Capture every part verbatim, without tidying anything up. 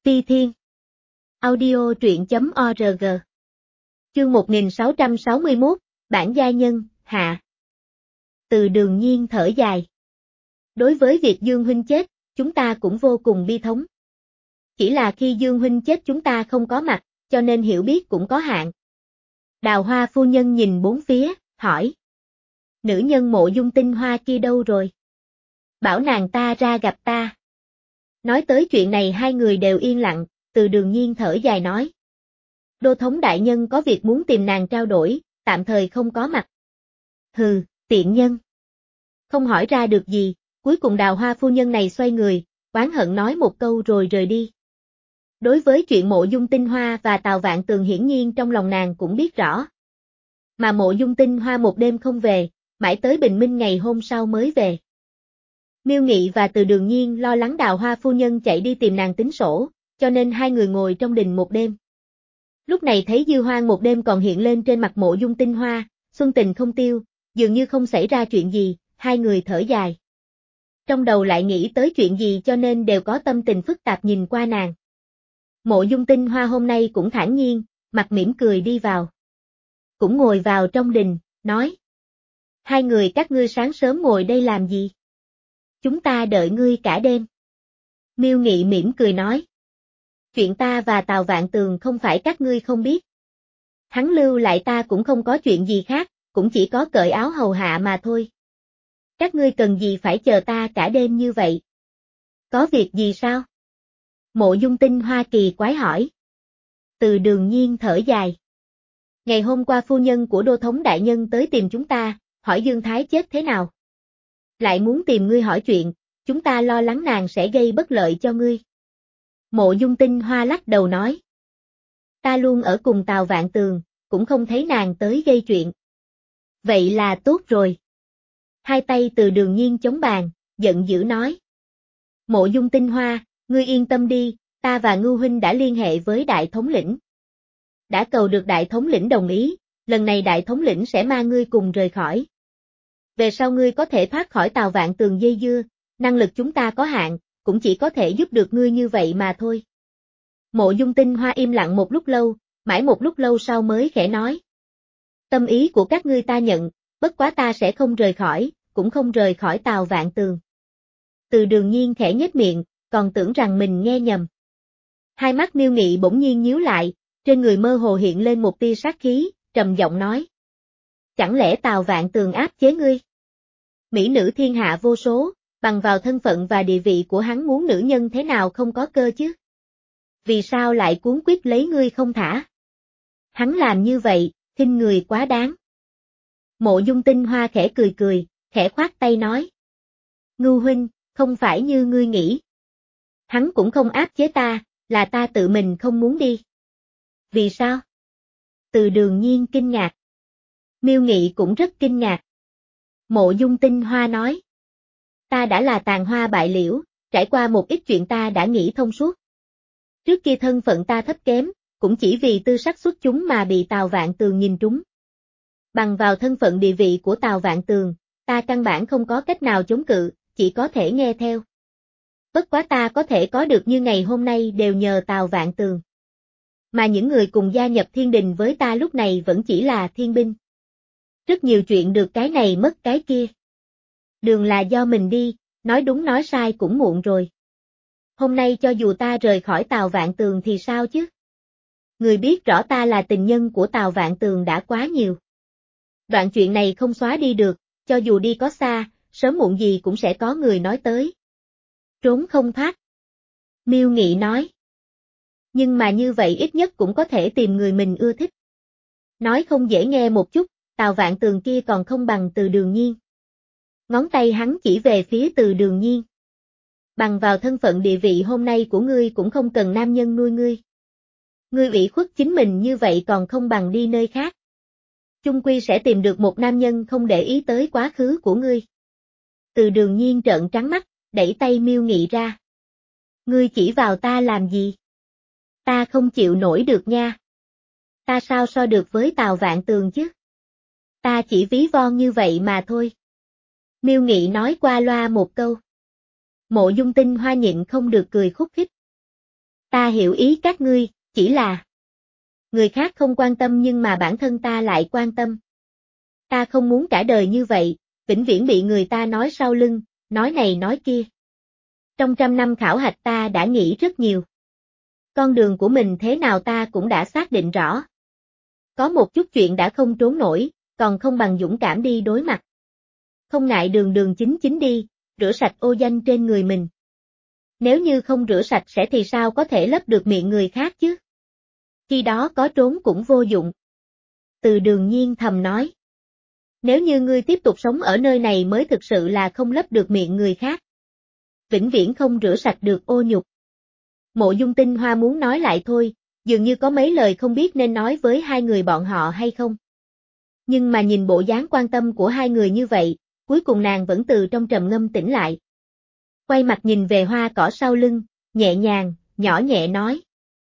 Phi Thiên. Audio truyện chấm org. Chương một nghìn sáu trăm sáu mươi mốt, Bản gia nhân, hạ. Từ Đường Nhiên thở dài. Đối với việc Dương huynh chết, chúng ta cũng vô cùng bi thống. Chỉ là khi Dương huynh chết chúng ta không có mặt, cho nên hiểu biết cũng có hạn. Đào Hoa phu nhân nhìn bốn phía, hỏi. Nữ nhân Mộ Dung Tinh Hoa kia đâu rồi? Bảo nàng ta ra gặp ta. Nói tới chuyện này hai người đều yên lặng, Từ Đường Nhiên thở dài nói. Đô thống đại nhân có việc muốn tìm nàng trao đổi, tạm thời không có mặt. Hừ, tiện nhân. Không hỏi ra được gì, cuối cùng Đào Hoa phu nhân này xoay người, oán hận nói một câu rồi rời đi. Đối với chuyện Mộ Dung Tinh Hoa và Tào Vạn Tường hiển nhiên trong lòng nàng cũng biết rõ. Mà Mộ Dung Tinh Hoa một đêm không về, mãi tới bình minh ngày hôm sau mới về. Miêu Nghị và Từ Đường Nhiên lo lắng Đào Hoa phu nhân chạy đi tìm nàng tính sổ, cho nên hai người ngồi trong đình một đêm. Lúc này thấy dư hoang một đêm còn hiện lên trên mặt Mộ Dung Tinh Hoa, xuân tình không tiêu, dường như không xảy ra chuyện gì, hai người thở dài. Trong đầu lại nghĩ tới chuyện gì cho nên đều có tâm tình phức tạp nhìn qua nàng. Mộ Dung Tinh Hoa hôm nay cũng thản nhiên, mặt mỉm cười đi vào. Cũng ngồi vào trong đình, nói. Hai người các ngươi sáng sớm ngồi đây làm gì? Chúng ta đợi ngươi cả đêm. Miêu Nghị mỉm cười nói. Chuyện ta và Tào Vạn Tường không phải các ngươi không biết. Hắn lưu lại ta cũng không có chuyện gì khác, cũng chỉ có cởi áo hầu hạ mà thôi. Các ngươi cần gì phải chờ ta cả đêm như vậy? Có việc gì sao? Mộ Dung Tinh Hoa kỳ quái hỏi. Từ Đường Nhiên thở dài. Ngày hôm qua phu nhân của đô thống đại nhân tới tìm chúng ta, hỏi Dương Thái chết thế nào? Lại muốn tìm ngươi hỏi chuyện, chúng ta lo lắng nàng sẽ gây bất lợi cho ngươi. Mộ Dung Tinh Hoa lắc đầu nói. Ta luôn ở cùng Tào Vạn Tường, cũng không thấy nàng tới gây chuyện. Vậy là tốt rồi. Hai tay Từ Đường Nhiên chống bàn, giận dữ nói. Mộ Dung Tinh Hoa, ngươi yên tâm đi, ta và Ngưu huynh đã liên hệ với đại thống lĩnh. Đã cầu được đại thống lĩnh đồng ý, lần này đại thống lĩnh sẽ mang ngươi cùng rời khỏi. Về sau ngươi có thể thoát khỏi Tào Vạn Tường dây dưa, năng lực chúng ta có hạn, cũng chỉ có thể giúp được ngươi như vậy mà thôi. Mộ Dung Tinh Hoa im lặng một lúc lâu, mãi một lúc lâu sau mới khẽ nói. Tâm ý của các ngươi ta nhận, bất quá ta sẽ không rời khỏi, cũng không rời khỏi Tào Vạn Tường. Từ Đường Nhiên khẽ nhếch miệng, còn tưởng rằng mình nghe nhầm. Hai mắt Miêu Nghị bỗng nhiên nhíu lại, trên người mơ hồ hiện lên một tia sát khí, trầm giọng nói. Chẳng lẽ Tào Vạn Tường áp chế ngươi? Mỹ nữ thiên hạ vô số, bằng vào thân phận và địa vị của hắn muốn nữ nhân thế nào không có cơ chứ? Vì sao lại cuốn quyết lấy ngươi không thả? Hắn làm như vậy, khinh người quá đáng. Mộ Dung Tinh Hoa khẽ cười cười, khẽ khoát tay nói. Ngưu huynh, không phải như ngươi nghĩ. Hắn cũng không áp chế ta, là ta tự mình không muốn đi. Vì sao? Từ Đường Nhiên kinh ngạc. Miêu Nghị cũng rất kinh ngạc. Mộ Dung Tinh Hoa nói. Ta đã là tàn hoa bại liễu, trải qua một ít chuyện ta đã nghĩ thông suốt. Trước kia thân phận ta thấp kém, cũng chỉ vì tư sắc xuất chúng mà bị Tào Vạn Tường nhìn trúng. Bằng vào thân phận địa vị của Tào Vạn Tường, ta căn bản không có cách nào chống cự, chỉ có thể nghe theo. Bất quá ta có thể có được như ngày hôm nay đều nhờ Tào Vạn Tường. Mà những người cùng gia nhập thiên đình với ta lúc này vẫn chỉ là thiên binh. Rất nhiều chuyện được cái này mất cái kia. Đường là do mình đi, nói đúng nói sai cũng muộn rồi. Hôm nay cho dù ta rời khỏi Tào Vạn Tường thì sao chứ? Người biết rõ ta là tình nhân của Tào Vạn Tường đã quá nhiều. Đoạn chuyện này không xóa đi được, cho dù đi có xa, sớm muộn gì cũng sẽ có người nói tới. Trốn không thoát. Miêu Nghị nói. Nhưng mà như vậy ít nhất cũng có thể tìm người mình ưa thích. Nói không dễ nghe một chút, Tào Vạn Tường kia còn không bằng Từ Đường Nhiên. Ngón tay hắn chỉ về phía Từ Đường Nhiên. Bằng vào thân phận địa vị hôm nay của ngươi cũng không cần nam nhân nuôi ngươi. Ngươi ủy khuất chính mình như vậy còn không bằng đi nơi khác. Chung quy sẽ tìm được một nam nhân không để ý tới quá khứ của ngươi. Từ Đường Nhiên trợn trắng mắt, đẩy tay Miêu Nghị ra. Ngươi chỉ vào ta làm gì? Ta không chịu nổi được nha. Ta sao so được với Tào Vạn Tường chứ? Ta chỉ ví von như vậy mà thôi. Miêu Nghị nói qua loa một câu. Mộ Dung Tinh Hoa nhịn không được cười khúc khích. Ta hiểu ý các ngươi, chỉ là người khác không quan tâm nhưng mà bản thân ta lại quan tâm. Ta không muốn cả đời như vậy, vĩnh viễn bị người ta nói sau lưng, nói này nói kia. Trong trăm năm khảo hạch ta đã nghĩ rất nhiều. Con đường của mình thế nào ta cũng đã xác định rõ. Có một chút chuyện đã không trốn nổi, còn không bằng dũng cảm đi đối mặt. Không ngại đường đường chính chính đi, rửa sạch ô danh trên người mình. Nếu như không rửa sạch sẽ thì sao có thể lấp được miệng người khác chứ? Khi đó có trốn cũng vô dụng. Từ Đường Nhiên thầm nói. Nếu như ngươi tiếp tục sống ở nơi này mới thực sự là không lấp được miệng người khác. Vĩnh viễn không rửa sạch được ô nhục. Mộ Dung Tinh Hoa muốn nói lại thôi, dường như có mấy lời không biết nên nói với hai người bọn họ hay không. Nhưng mà nhìn bộ dáng quan tâm của hai người như vậy, cuối cùng nàng vẫn từ trong trầm ngâm tỉnh lại. Quay mặt nhìn về hoa cỏ sau lưng, nhẹ nhàng, nhỏ nhẹ nói.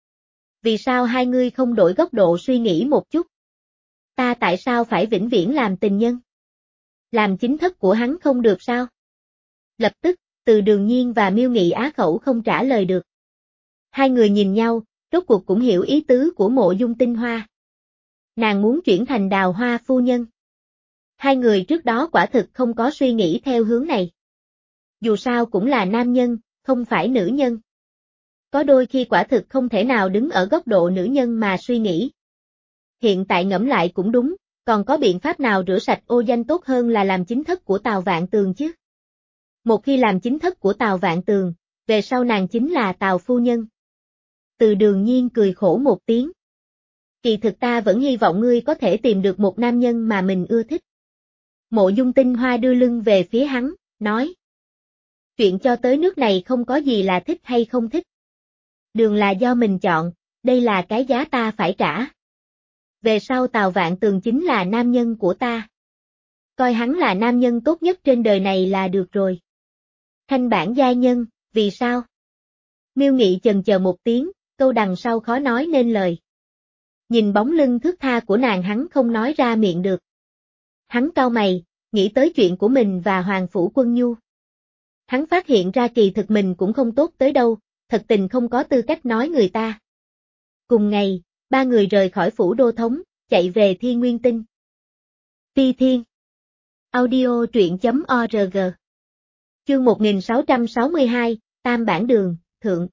Vì sao hai ngươi không đổi góc độ suy nghĩ một chút? Ta tại sao phải vĩnh viễn làm tình nhân? Làm chính thất của hắn không được sao? Lập tức, Từ Đường Nhiên và Miêu Nghị á khẩu không trả lời được. Hai người nhìn nhau, rốt cuộc cũng hiểu ý tứ của Mộ Dung Tinh Hoa. Nàng muốn chuyển thành Đào Hoa phu nhân. Hai người trước đó quả thực không có suy nghĩ theo hướng này. Dù sao cũng là nam nhân, không phải nữ nhân. Có đôi khi quả thực không thể nào đứng ở góc độ nữ nhân mà suy nghĩ. Hiện tại ngẫm lại cũng đúng, còn có biện pháp nào rửa sạch ô danh tốt hơn là làm chính thất của Tào Vạn Tường chứ? Một khi làm chính thất của Tào Vạn Tường, về sau nàng chính là Tào phu nhân. Từ Đường Nhiên cười khổ một tiếng. Kỳ thực ta vẫn hy vọng ngươi có thể tìm được một nam nhân mà mình ưa thích. Mộ Dung Tinh Hoa đưa lưng về phía hắn, nói. Chuyện cho tới nước này không có gì là thích hay không thích. Đường là do mình chọn, đây là cái giá ta phải trả. Về sau Tào Vạn Tường chính là nam nhân của ta. Coi hắn là nam nhân tốt nhất trên đời này là được rồi. Thanh bản giai nhân, vì sao? Miêu Nghị chần chờ một tiếng, câu đằng sau khó nói nên lời. Nhìn bóng lưng thướt tha của nàng hắn không nói ra miệng được. Hắn cau mày, nghĩ tới chuyện của mình và Hoàng Phủ Quân Nhu. Hắn phát hiện ra kỳ thực mình cũng không tốt tới đâu, thật tình không có tư cách nói người ta. Cùng ngày, ba người rời khỏi phủ đô thống, chạy về Thiên Nguyên Tinh. Phi Thiên Audio truyện.org Chương một nghìn sáu trăm sáu mươi hai, Tam Bản Đường, Thượng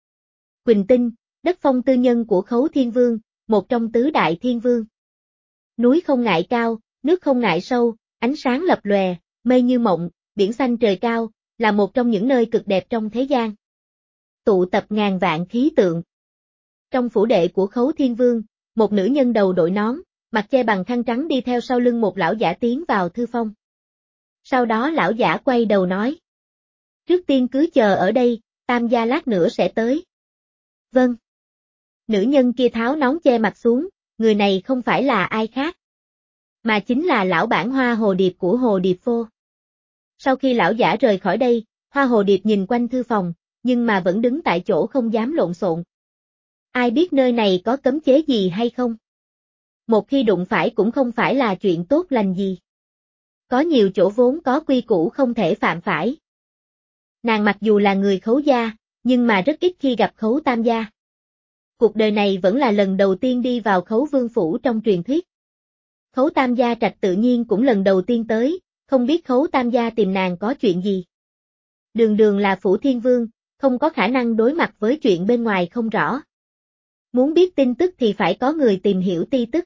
Quỳnh Tinh, đất phong tư nhân của Khấu Thiên Vương, một trong tứ đại thiên vương. Núi không ngại cao, nước không ngại sâu, ánh sáng lập lòe, mây như mộng, biển xanh trời cao, là một trong những nơi cực đẹp trong thế gian. Tụ tập ngàn vạn khí tượng. Trong phủ đệ của Khấu Thiên Vương, một nữ nhân đầu đội nón, mặt che bằng khăn trắng đi theo sau lưng một lão giả tiến vào thư phong. Sau đó lão giả quay đầu nói. Trước tiên cứ chờ ở đây, Tam gia lát nữa sẽ tới. Vâng. Nữ nhân kia tháo nón che mặt xuống, người này không phải là ai khác. Mà chính là lão bản Hoa Hồ Điệp của Hồ Điệp Phô. Sau khi lão giả rời khỏi đây, Hoa Hồ Điệp nhìn quanh thư phòng, nhưng mà vẫn đứng tại chỗ không dám lộn xộn. Ai biết nơi này có cấm chế gì hay không? Một khi đụng phải cũng không phải là chuyện tốt lành gì. Có nhiều chỗ vốn có quy củ không thể phạm phải. Nàng mặc dù là người Khấu gia, nhưng mà rất ít khi gặp Khấu Tam gia. Cuộc đời này vẫn là lần đầu tiên đi vào Khấu Vương phủ trong truyền thuyết. Khấu Tam gia trạch tự nhiên cũng lần đầu tiên tới, không biết Khấu Tam gia tìm nàng có chuyện gì. Đường đường là phủ thiên vương, không có khả năng đối mặt với chuyện bên ngoài không rõ. Muốn biết tin tức thì phải có người tìm hiểu ti tức.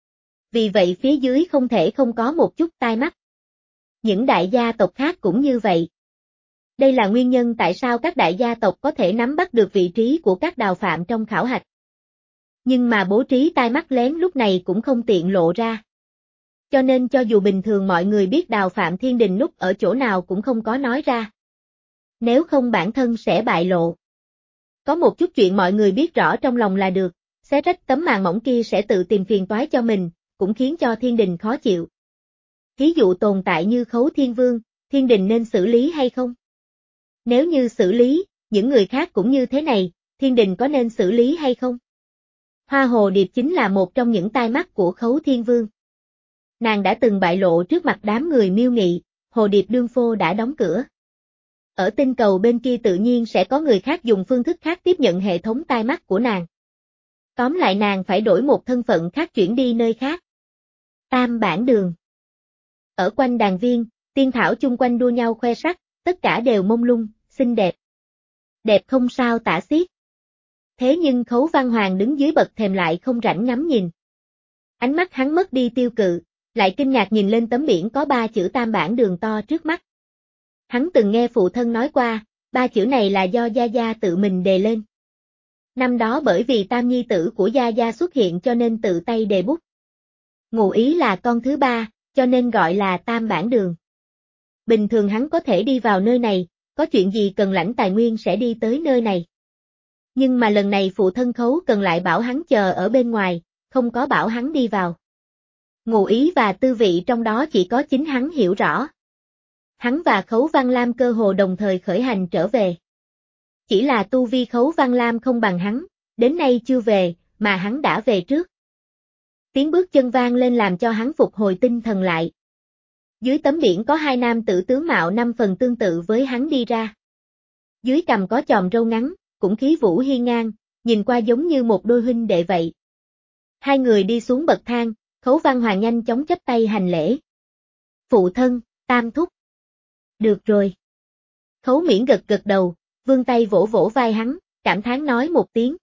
Vì vậy phía dưới không thể không có một chút tai mắt. Những đại gia tộc khác cũng như vậy. Đây là nguyên nhân tại sao các đại gia tộc có thể nắm bắt được vị trí của các đào phạm trong khảo hạch. Nhưng mà bố trí tai mắt lén lúc này cũng không tiện lộ ra. Cho nên cho dù bình thường mọi người biết đào phạm Thiên Đình núp ở chỗ nào cũng không có nói ra. Nếu không bản thân sẽ bại lộ. Có một chút chuyện mọi người biết rõ trong lòng là được, xé rách tấm màn mỏng kia sẽ tự tìm phiền toái cho mình, cũng khiến cho Thiên Đình khó chịu. Thí dụ tồn tại như Khấu Thiên Vương, Thiên Đình nên xử lý hay không? Nếu như xử lý, những người khác cũng như thế này, Thiên Đình có nên xử lý hay không? Hoa Hồ Điệp chính là một trong những tai mắt của Khấu Thiên Vương. Nàng đã từng bại lộ trước mặt đám người Miêu Nghị, Hồ Điệp Đương Phô đã đóng cửa. Ở tinh cầu bên kia tự nhiên sẽ có người khác dùng phương thức khác tiếp nhận hệ thống tai mắt của nàng. Tóm lại nàng phải đổi một thân phận khác chuyển đi nơi khác. Tam bản đường. Ở quanh đàn viên, tiên thảo chung quanh đua nhau khoe sắc, tất cả đều mông lung, xinh đẹp. Đẹp không sao tả xiết. Thế nhưng Khấu Văn Hoàng đứng dưới bậc thềm lại không rảnh ngắm nhìn. Ánh mắt hắn mất đi tiêu cự, lại kinh ngạc nhìn lên tấm biển có ba chữ Tam bản đường to trước mắt. Hắn từng nghe phụ thân nói qua, ba chữ này là do Gia Gia tự mình đề lên. Năm đó bởi vì tam nhi tử của Gia Gia xuất hiện cho nên tự tay đề bút. Ngụ ý là con thứ ba, cho nên gọi là Tam bản đường. Bình thường hắn có thể đi vào nơi này, có chuyện gì cần lãnh tài nguyên sẽ đi tới nơi này. Nhưng mà lần này phụ thân Khấu cần lại bảo hắn chờ ở bên ngoài, không có bảo hắn đi vào. Ngụ ý và tư vị trong đó chỉ có chính hắn hiểu rõ. Hắn và Khấu Văn Lam cơ hồ đồng thời khởi hành trở về. Chỉ là tu vi Khấu Văn Lam không bằng hắn, đến nay chưa về, mà hắn đã về trước. Tiếng bước chân vang lên làm cho hắn phục hồi tinh thần lại. Dưới tấm biển có hai nam tử tướng mạo năm phần tương tự với hắn đi ra. Dưới cằm có chòm râu ngắn, cũng khí vũ hiên ngang, nhìn qua giống như một đôi huynh đệ vậy. Hai người đi xuống bậc thang, Khấu Văn Hoàng nhanh chóng chắp tay hành lễ. Phụ thân, Tam thúc. Được rồi. Khấu Miễn gật gật đầu, vươn tay vỗ vỗ vai hắn, cảm thán nói một tiếng.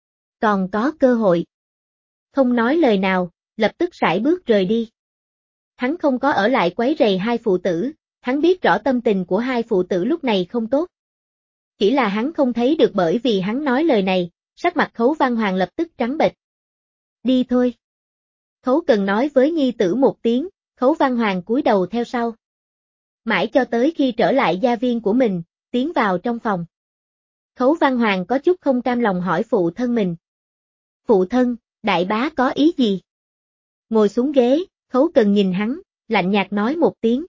Còn có cơ hội. Không nói lời nào, lập tức sải bước rời đi. Hắn không có ở lại quấy rầy hai phụ tử, hắn biết rõ tâm tình của hai phụ tử lúc này không tốt. Chỉ là hắn không thấy được bởi vì hắn nói lời này, sắc mặt Khấu Văn Hoàng lập tức trắng bệch. Đi thôi. Khấu Cần nói với nhi tử một tiếng, Khấu Văn Hoàng cúi đầu theo sau. Mãi cho tới khi trở lại gia viên của mình, tiến vào trong phòng. Khấu Văn Hoàng có chút không cam lòng hỏi phụ thân mình. Phụ thân, đại bá có ý gì? Ngồi xuống ghế, Khấu Cần nhìn hắn, lạnh nhạt nói một tiếng.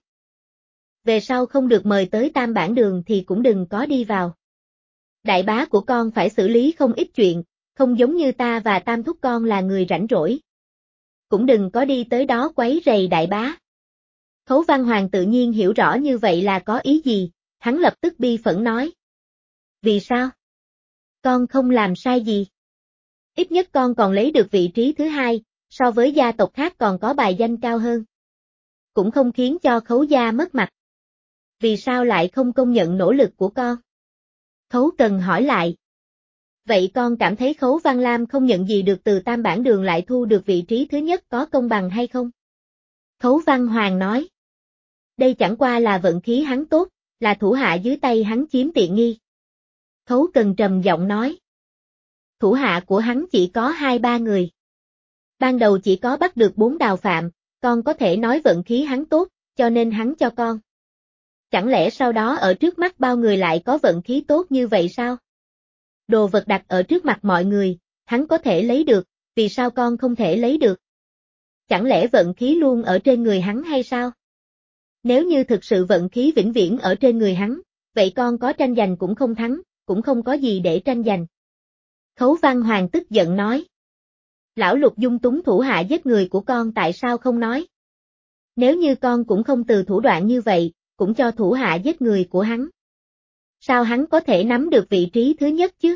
Về sau không được mời tới Tam bản đường thì cũng đừng có đi vào. Đại bá của con phải xử lý không ít chuyện, không giống như ta và Tam thúc con là người rảnh rỗi. Cũng đừng có đi tới đó quấy rầy đại bá. Khấu Văn Hoàng tự nhiên hiểu rõ như vậy là có ý gì, hắn lập tức bi phẫn nói. Vì sao? Con không làm sai gì. Ít nhất con còn lấy được vị trí thứ hai, so với gia tộc khác còn có bài danh cao hơn. Cũng không khiến cho Khấu gia mất mặt. Vì sao lại không công nhận nỗ lực của con? Khấu Cần hỏi lại. Vậy con cảm thấy Khấu Văn Lam không nhận gì được từ Tam bản đường lại thu được vị trí thứ nhất có công bằng hay không? Khấu Văn Hoàng nói. Đây chẳng qua là vận khí hắn tốt, là thủ hạ dưới tay hắn chiếm tiện nghi. Khấu Cần trầm giọng nói. Thủ hạ của hắn chỉ có hai ba người. Ban đầu chỉ có bắt được bốn đào phạm, con có thể nói vận khí hắn tốt, cho nên hắn cho con. Chẳng lẽ sau đó ở trước mắt bao người lại có vận khí tốt như vậy sao? Đồ vật đặt ở trước mặt mọi người, hắn có thể lấy được, vì sao con không thể lấy được? Chẳng lẽ vận khí luôn ở trên người hắn hay sao? Nếu như thực sự vận khí vĩnh viễn ở trên người hắn, vậy con có tranh giành cũng không thắng, cũng không có gì để tranh giành. Khấu Văn Hoàng tức giận nói. Lão Lục dung túng thủ hạ giết người của con tại sao không nói? Nếu như con cũng không từ thủ đoạn như vậy, cũng cho thủ hạ giết người của hắn. Sao hắn có thể nắm được vị trí thứ nhất chứ?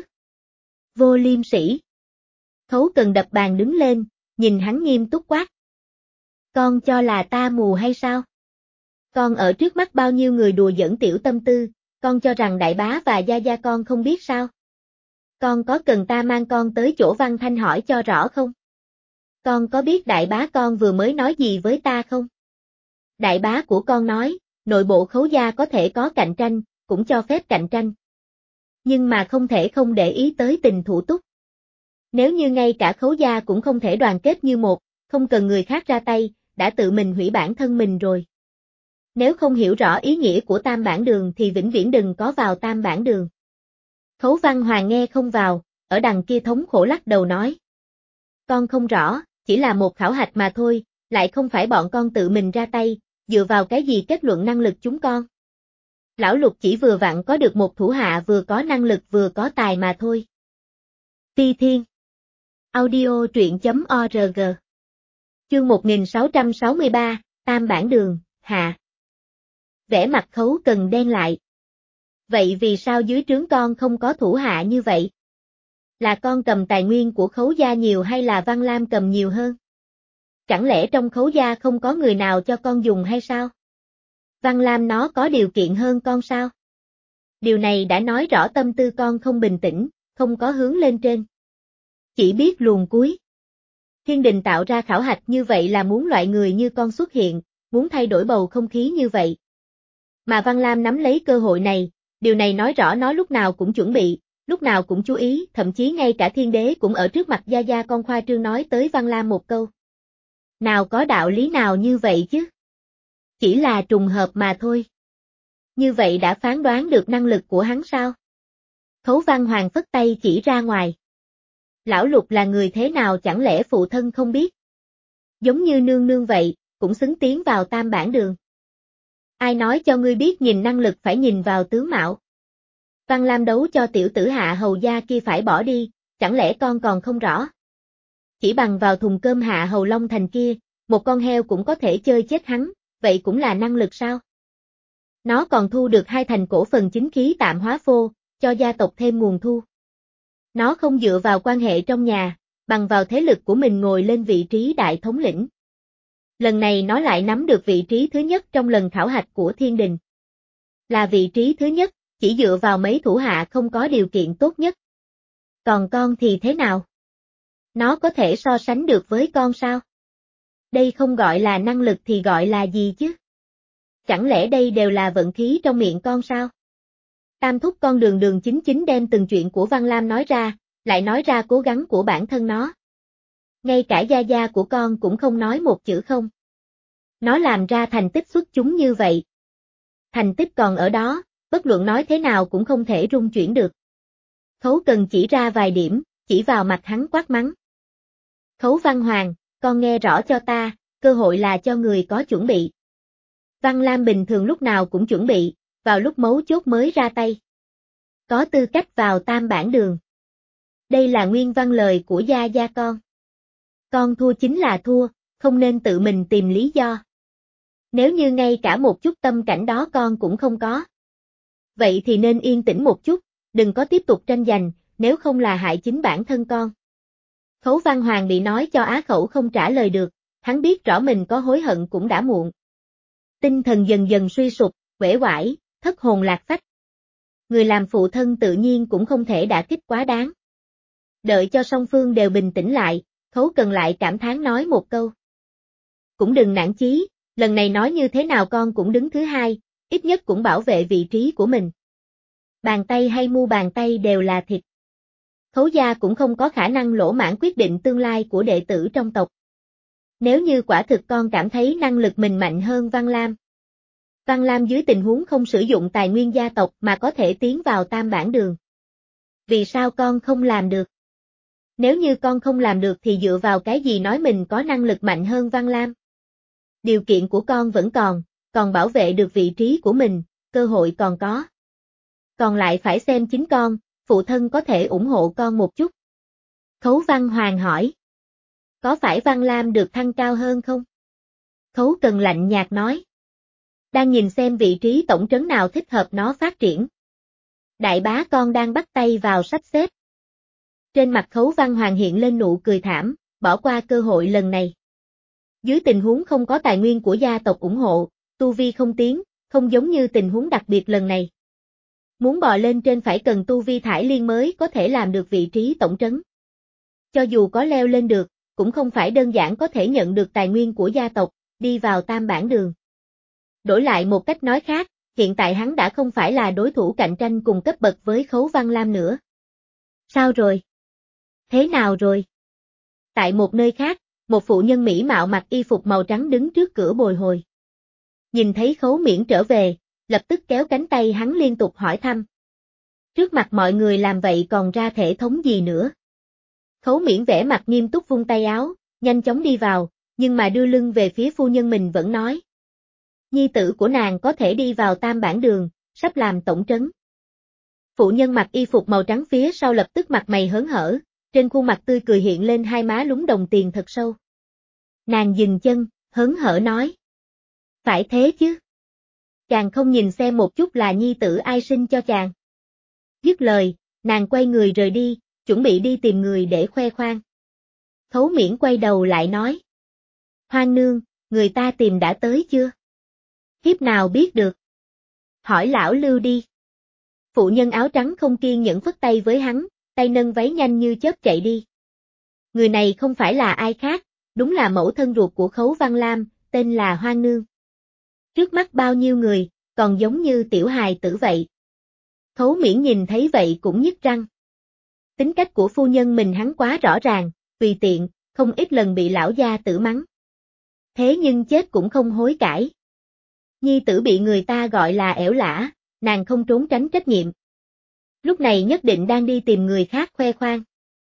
Vô liêm sỉ. Khấu Cần đập bàn đứng lên, nhìn hắn nghiêm túc quát. Con cho là ta mù hay sao? Con ở trước mắt bao nhiêu người đùa giỡn tiểu tâm tư, con cho rằng đại bá và gia gia con không biết sao? Con có cần ta mang con tới chỗ Văn Thanh hỏi cho rõ không? Con có biết đại bá con vừa mới nói gì với ta không? Đại bá của con nói, nội bộ Khấu gia có thể có cạnh tranh, cũng cho phép cạnh tranh. Nhưng mà không thể không để ý tới tình thủ túc. Nếu như ngay cả Khấu gia cũng không thể đoàn kết như một, không cần người khác ra tay, đã tự mình hủy bản thân mình rồi. Nếu không hiểu rõ ý nghĩa của Tam bản đường thì vĩnh viễn đừng có vào Tam bản đường. Khấu Văn Hoàng nghe không vào, ở đằng kia thống khổ lắc đầu nói. Con không rõ, chỉ là một khảo hạch mà thôi, lại không phải bọn con tự mình ra tay, dựa vào cái gì kết luận năng lực chúng con. Lão Lục chỉ vừa vặn có được một thủ hạ vừa có năng lực vừa có tài mà thôi. Ti Thiên Audio truyện chấm org Chương một nghìn sáu trăm sáu mươi ba, Tam bản đường, hạ. Vẻ mặt Khấu Cần đen lại. Vậy vì sao dưới trướng con không có thủ hạ như vậy? Là con cầm tài nguyên của Khấu gia nhiều hay là Văn Lam cầm nhiều hơn? Chẳng lẽ trong Khấu gia không có người nào cho con dùng hay sao? Văn Lam nó có điều kiện hơn con sao? Điều này đã nói rõ tâm tư con không bình tĩnh, không có hướng lên trên. Chỉ biết luồn cuối. Thiên đình tạo ra khảo hạch như vậy là muốn loại người như con xuất hiện, muốn thay đổi bầu không khí như vậy. Mà Văn Lam nắm lấy cơ hội này, điều này nói rõ nó lúc nào cũng chuẩn bị, lúc nào cũng chú ý, thậm chí ngay cả thiên đế cũng ở trước mặt Gia Gia con khoa trương nói tới Văn Lam một câu. Nào có đạo lý nào như vậy chứ? Chỉ là trùng hợp mà thôi. Như vậy đã phán đoán được năng lực của hắn sao? Khấu Văn Hoàng phất tay chỉ ra ngoài. Lão Lục là người thế nào chẳng lẽ phụ thân không biết? Giống như nương nương vậy, cũng xứng tiến vào tam bản đường. Ai nói cho ngươi biết nhìn năng lực phải nhìn vào tướng mạo? Văn Lam đấu cho tiểu tử Hạ Hầu gia kia phải bỏ đi, chẳng lẽ con còn không rõ? Chỉ bằng vào thùng cơm Hạ Hầu Long Thành kia, một con heo cũng có thể chơi chết hắn, vậy cũng là năng lực sao? Nó còn thu được hai thành cổ phần chính khí tạm hóa phô, cho gia tộc thêm nguồn thu. Nó không dựa vào quan hệ trong nhà, bằng vào thế lực của mình ngồi lên vị trí đại thống lĩnh. Lần này nó lại nắm được vị trí thứ nhất trong lần khảo hạch của thiên đình. Là vị trí thứ nhất, chỉ dựa vào mấy thủ hạ không có điều kiện tốt nhất. Còn con thì thế nào? Nó có thể so sánh được với con sao? Đây không gọi là năng lực thì gọi là gì chứ? Chẳng lẽ đây đều là vận khí trong miệng con sao? Tam thúc con đường đường chính chính đem từng chuyện của Văn Lam nói ra, lại nói ra cố gắng của bản thân nó. Ngay cả Gia Gia của con cũng không nói một chữ không. Nó làm ra thành tích xuất chúng như vậy. Thành tích còn ở đó, bất luận nói thế nào cũng không thể rung chuyển được. Khấu Cần chỉ ra vài điểm, chỉ vào mặt hắn quát mắng. Khấu Văn Hoàng, con nghe rõ cho ta, cơ hội là cho người có chuẩn bị. Văn Lam bình thường lúc nào cũng chuẩn bị, vào lúc mấu chốt mới ra tay. Có tư cách vào tam bản đường. Đây là nguyên văn lời của Gia Gia con. Con thua chính là thua, không nên tự mình tìm lý do. Nếu như ngay cả một chút tâm cảnh đó con cũng không có. Vậy thì nên yên tĩnh một chút, đừng có tiếp tục tranh giành, nếu không là hại chính bản thân con. Khấu Văn Hoàng bị nói cho á khẩu không trả lời được, hắn biết rõ mình có hối hận cũng đã muộn. Tinh thần dần dần suy sụp, uể oải, thất hồn lạc phách. Người làm phụ thân tự nhiên cũng không thể đả kích quá đáng. Đợi cho song phương đều bình tĩnh lại, Khấu Cần lại cảm thán nói một câu. Cũng đừng nản chí, lần này nói như thế nào con cũng đứng thứ hai, ít nhất cũng bảo vệ vị trí của mình. Bàn tay hay mu bàn tay đều là thịt. Khấu gia cũng không có khả năng lỗ mãng quyết định tương lai của đệ tử trong tộc. Nếu như quả thực con cảm thấy năng lực mình mạnh hơn Văn Lam. Văn Lam dưới tình huống không sử dụng tài nguyên gia tộc mà có thể tiến vào tam bản đường. Vì sao con không làm được? Nếu như con không làm được thì dựa vào cái gì nói mình có năng lực mạnh hơn Văn Lam? Điều kiện của con vẫn còn, còn bảo vệ được vị trí của mình, cơ hội còn có. Còn lại phải xem chính con, phụ thân có thể ủng hộ con một chút. Khấu Văn Hoàng hỏi. Có phải Văn Lam được thăng cao hơn không? Khấu Cần lạnh nhạt nói. Đang nhìn xem vị trí tổng trấn nào thích hợp nó phát triển. Đại bá con đang bắt tay vào sắp xếp. Trên mặt Khấu Văn Hoàng hiện lên nụ cười thảm, bỏ qua cơ hội lần này. Dưới tình huống không có tài nguyên của gia tộc ủng hộ, tu vi không tiến, không giống như tình huống đặc biệt lần này. Muốn bò lên trên phải cần tu vi thải liên mới có thể làm được vị trí tổng trấn. Cho dù có leo lên được, cũng không phải đơn giản có thể nhận được tài nguyên của gia tộc, đi vào tam bản đường. Đổi lại một cách nói khác, hiện tại hắn đã không phải là đối thủ cạnh tranh cùng cấp bậc với Khấu Văn Lam nữa. Sao rồi? Thế nào rồi? Tại một nơi khác, một phụ nhân mỹ mạo mặc y phục màu trắng đứng trước cửa bồi hồi. Nhìn thấy Khấu Miễn trở về, lập tức kéo cánh tay hắn liên tục hỏi thăm. Trước mặt mọi người làm vậy còn ra thể thống gì nữa? Khấu Miễn vẻ mặt nghiêm túc vung tay áo, nhanh chóng đi vào, nhưng mà đưa lưng về phía phu nhân mình vẫn nói. Nhi tử của nàng có thể đi vào tam bản đường, sắp làm tổng trấn. Phụ nhân mặc y phục màu trắng phía sau lập tức mặt mày hớn hở, trên khuôn mặt tươi cười hiện lên hai má lúng đồng tiền thật sâu. Nàng dừng chân, hớn hở nói. Phải thế chứ. Chàng không nhìn xem một chút là nhi tử ai sinh cho chàng. Dứt lời, nàng quay người rời đi, chuẩn bị đi tìm người để khoe khoang. Khấu Miễn quay đầu lại nói. Hoang nương, người ta tìm đã tới chưa? Thiếp nào biết được. Hỏi lão Lưu đi. Phụ nhân áo trắng không kiên nhẫn phất tay với hắn, tay nâng váy nhanh như chớp chạy đi. Người này không phải là ai khác, đúng là mẫu thân ruột của Khấu Văn Lam, tên là Hoang nương. Trước mắt bao nhiêu người, còn giống như tiểu hài tử vậy. Khấu Miễn nhìn thấy vậy cũng nhức răng. Tính cách của phu nhân mình hắn quá rõ ràng, tùy tiện, không ít lần bị lão gia tử mắng. Thế nhưng chết cũng không hối cải. Nhi tử bị người ta gọi là ẻo lả, nàng không trốn tránh trách nhiệm. Lúc này nhất định đang đi tìm người khác khoe khoang.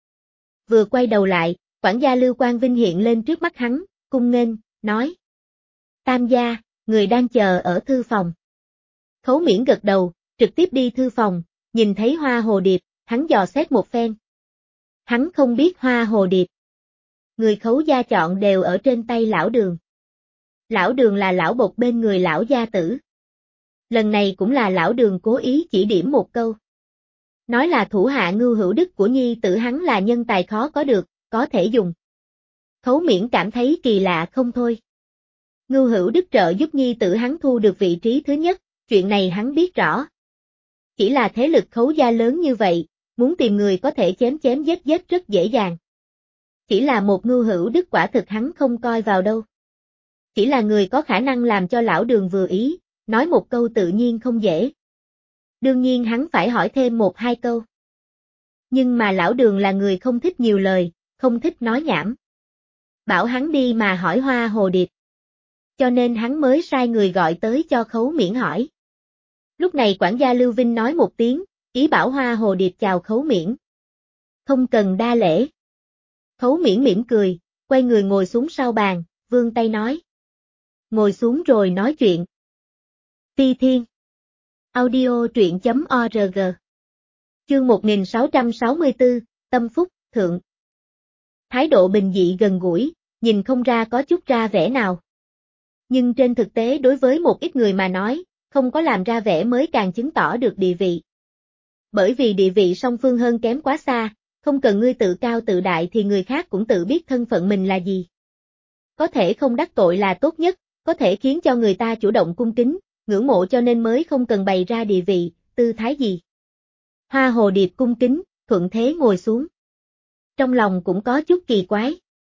Vừa quay đầu lại, quản gia Lưu Quang Vinh hiện lên trước mắt hắn, cung nghênh, nói. Tam gia, người đang chờ ở thư phòng. Khấu Miễn gật đầu, trực tiếp đi thư phòng, nhìn thấy hoa hồ điệp, hắn dò xét một phen. Hắn không biết hoa hồ điệp. Người Khấu gia chọn đều ở trên tay lão Đường. Lão Đường là lão bộc bên người lão gia tử. Lần này cũng là lão Đường cố ý chỉ điểm một câu. Nói là thủ hạ Ngưu Hữu Đức của nhi tử hắn là nhân tài khó có được, có thể dùng. Khấu Miễn cảm thấy kỳ lạ không thôi. Ngưu Hữu Đức trợ giúp nhi tử hắn thu được vị trí thứ nhất, chuyện này hắn biết rõ. Chỉ là thế lực Khấu gia lớn như vậy, muốn tìm người có thể chém chém giết giết rất dễ dàng. Chỉ là một Ngưu Hữu Đức quả thực hắn không coi vào đâu. Chỉ là người có khả năng làm cho lão Đường vừa ý, nói một câu tự nhiên không dễ. Đương nhiên hắn phải hỏi thêm một hai câu. Nhưng mà lão Đường là người không thích nhiều lời, không thích nói nhảm. Bảo hắn đi mà hỏi hoa hồ điệp. Cho nên hắn mới sai người gọi tới cho Khấu Miễn hỏi. Lúc này quản gia Lưu Vinh nói một tiếng, ý bảo hoa hồ điệp chào Khấu Miễn. Không cần đa lễ. Khấu Miễn mỉm cười, quay người ngồi xuống sau bàn, vươn tay nói. Ngồi xuống rồi nói chuyện. Phi Thiên. Audio truyện chấm org. Chương một nghìn sáu trăm sáu mươi tư, Tâm Phúc, Thượng. Thái độ bình dị gần gũi, nhìn không ra có chút ra vẻ nào. Nhưng trên thực tế đối với một ít người mà nói, không có làm ra vẻ mới càng chứng tỏ được địa vị. Bởi vì địa vị song phương hơn kém quá xa, không cần ngươi tự cao tự đại thì người khác cũng tự biết thân phận mình là gì. Có thể không đắc tội là tốt nhất, có thể khiến cho người ta chủ động cung kính, ngưỡng mộ cho nên mới không cần bày ra địa vị, tư thái gì. Hoa hồ điệp cung kính, thuận thế ngồi xuống. Trong lòng cũng có chút kỳ quái.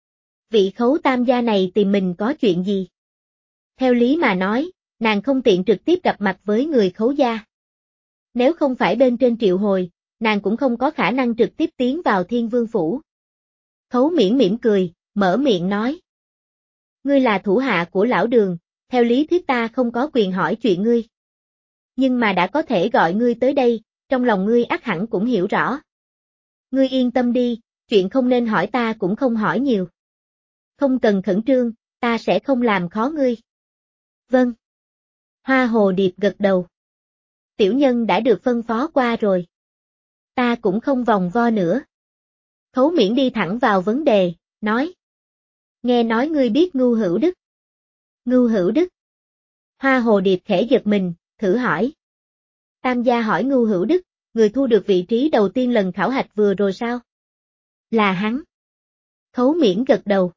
Vị Khấu tam gia này tìm mình có chuyện gì? Theo lý mà nói, nàng không tiện trực tiếp gặp mặt với người Khấu gia. Nếu không phải bên trên triệu hồi, nàng cũng không có khả năng trực tiếp tiến vào Thiên Vương phủ. Khấu Miễn mỉm cười, mở miệng nói. Ngươi là thủ hạ của lão Đường, theo lý thuyết ta không có quyền hỏi chuyện ngươi. Nhưng mà đã có thể gọi ngươi tới đây, trong lòng ngươi ắt hẳn cũng hiểu rõ. Ngươi yên tâm đi, chuyện không nên hỏi ta cũng không hỏi nhiều. Không cần khẩn trương, ta sẽ không làm khó ngươi. Vâng. Hoa hồ điệp gật đầu. Tiểu nhân đã được phân phó qua rồi. Ta cũng không vòng vo nữa. Khấu Miễn đi thẳng vào vấn đề, nói. Nghe nói ngươi biết Ngưu Hữu Đức. Ngưu Hữu Đức. Hoa hồ điệp khẽ giật mình, thử hỏi. Tam gia hỏi Ngưu Hữu Đức, người thu được vị trí đầu tiên lần khảo hạch vừa rồi sao? Là hắn. Khấu Miễn gật đầu.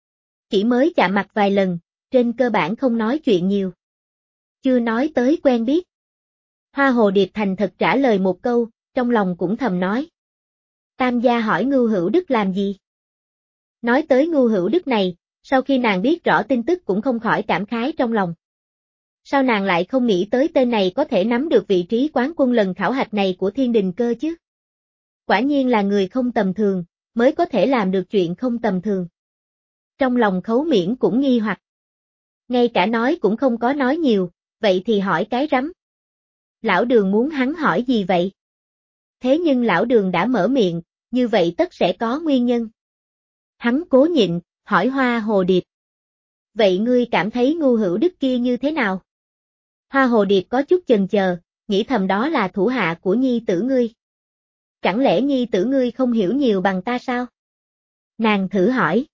Chỉ mới chạm mặt vài lần, trên cơ bản không nói chuyện nhiều. Chưa nói tới quen biết. Hoa hồ điệp thành thật trả lời một câu, trong lòng cũng thầm nói. Tam gia hỏi Ngưu Hữu Đức làm gì? Nói tới Ngưu Hữu Đức này, sau khi nàng biết rõ tin tức cũng không khỏi cảm khái trong lòng. Sao nàng lại không nghĩ tới tên này có thể nắm được vị trí quán quân lần khảo hạch này của Thiên Đình Cơ chứ? Quả nhiên là người không tầm thường, mới có thể làm được chuyện không tầm thường. Trong lòng Khấu Miễn cũng nghi hoặc. Ngay cả nói cũng không có nói nhiều, vậy thì hỏi cái rắm. Lão Đường muốn hắn hỏi gì vậy? Thế nhưng lão Đường đã mở miệng, như vậy tất sẽ có nguyên nhân. Hắn cố nhịn, hỏi Hoa hồ điệp. Vậy ngươi cảm thấy Ngưu Hữu Đức kia như thế nào? Hoa hồ điệp có chút chần chờ, nghĩ thầm đó là thủ hạ của nhi tử ngươi. Chẳng lẽ nhi tử ngươi không hiểu nhiều bằng ta sao? Nàng thử hỏi.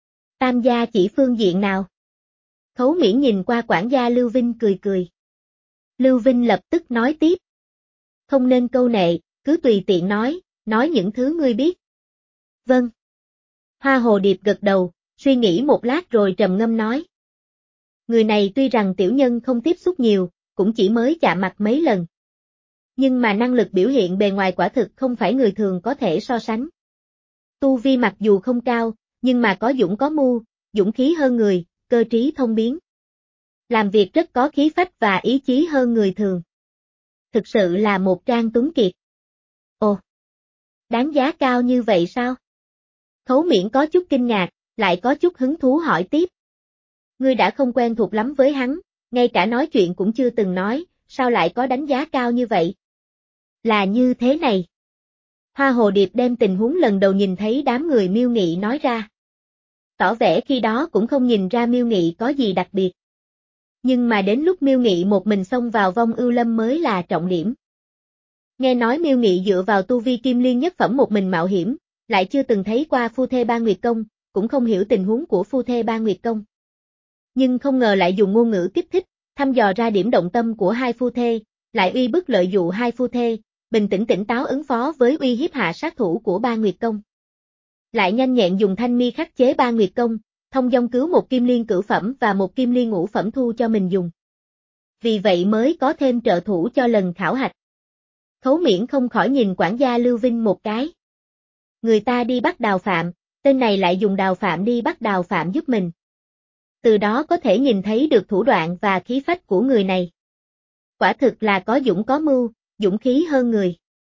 Tam gia chỉ phương diện nào? Khấu Miễn nhìn qua quản gia Lưu Vinh cười cười. Lưu Vinh lập tức nói tiếp. Không nên câu nệ, cứ tùy tiện nói, nói những thứ ngươi biết. Vâng. Hoa Hồ Điệp gật đầu, suy nghĩ một lát rồi trầm ngâm nói. Người này tuy rằng tiểu nhân không tiếp xúc nhiều, cũng chỉ mới chạm mặt mấy lần. Nhưng mà năng lực biểu hiện bề ngoài quả thực không phải người thường có thể so sánh. Tu vi mặc dù không cao, nhưng mà có dũng có mưu, dũng khí hơn người, cơ trí thông biến. Làm việc rất có khí phách và ý chí hơn người thường. Thực sự là một trang tuấn kiệt. Ồ! Đáng giá cao như vậy sao? Khấu Miễn có chút kinh ngạc, lại có chút hứng thú hỏi tiếp. Ngươi đã không quen thuộc lắm với hắn, ngay cả nói chuyện cũng chưa từng nói, sao lại có đánh giá cao như vậy? Là như thế này. Hoa Hồ Điệp đem tình huống lần đầu nhìn thấy đám người Miêu Nghị nói ra. Tỏ vẻ khi đó cũng không nhìn ra Miêu Nghị có gì đặc biệt. Nhưng mà đến lúc Miêu Nghị một mình xông vào vong ưu lâm mới là trọng điểm. Nghe nói Miêu Nghị dựa vào tu vi kim liên nhất phẩm một mình mạo hiểm, lại chưa từng thấy qua phu thê Ba Nguyệt Công, cũng không hiểu tình huống của phu thê Ba Nguyệt Công. Nhưng không ngờ lại dùng ngôn ngữ kích thích, thăm dò ra điểm động tâm của hai phu thê, lại uy bức lợi dụ hai phu thê, bình tĩnh tỉnh táo ứng phó với uy hiếp hạ sát thủ của Ba Nguyệt Công. Lại nhanh nhẹn dùng thanh mi khắc chế Ba Nguyệt Công, thông dong cứu một kim liên cửu phẩm và một kim liên ngũ phẩm thu cho mình dùng. Vì vậy mới có thêm trợ thủ cho lần khảo hạch. Khấu Miễn không khỏi nhìn quản gia Lưu Vinh một cái. Người ta đi bắt Đào Phạm, tên này lại dùng Đào Phạm đi bắt Đào Phạm giúp mình. Từ đó có thể nhìn thấy được thủ đoạn và khí phách của người này. Quả thực là có dũng có mưu, dũng khí hơn người.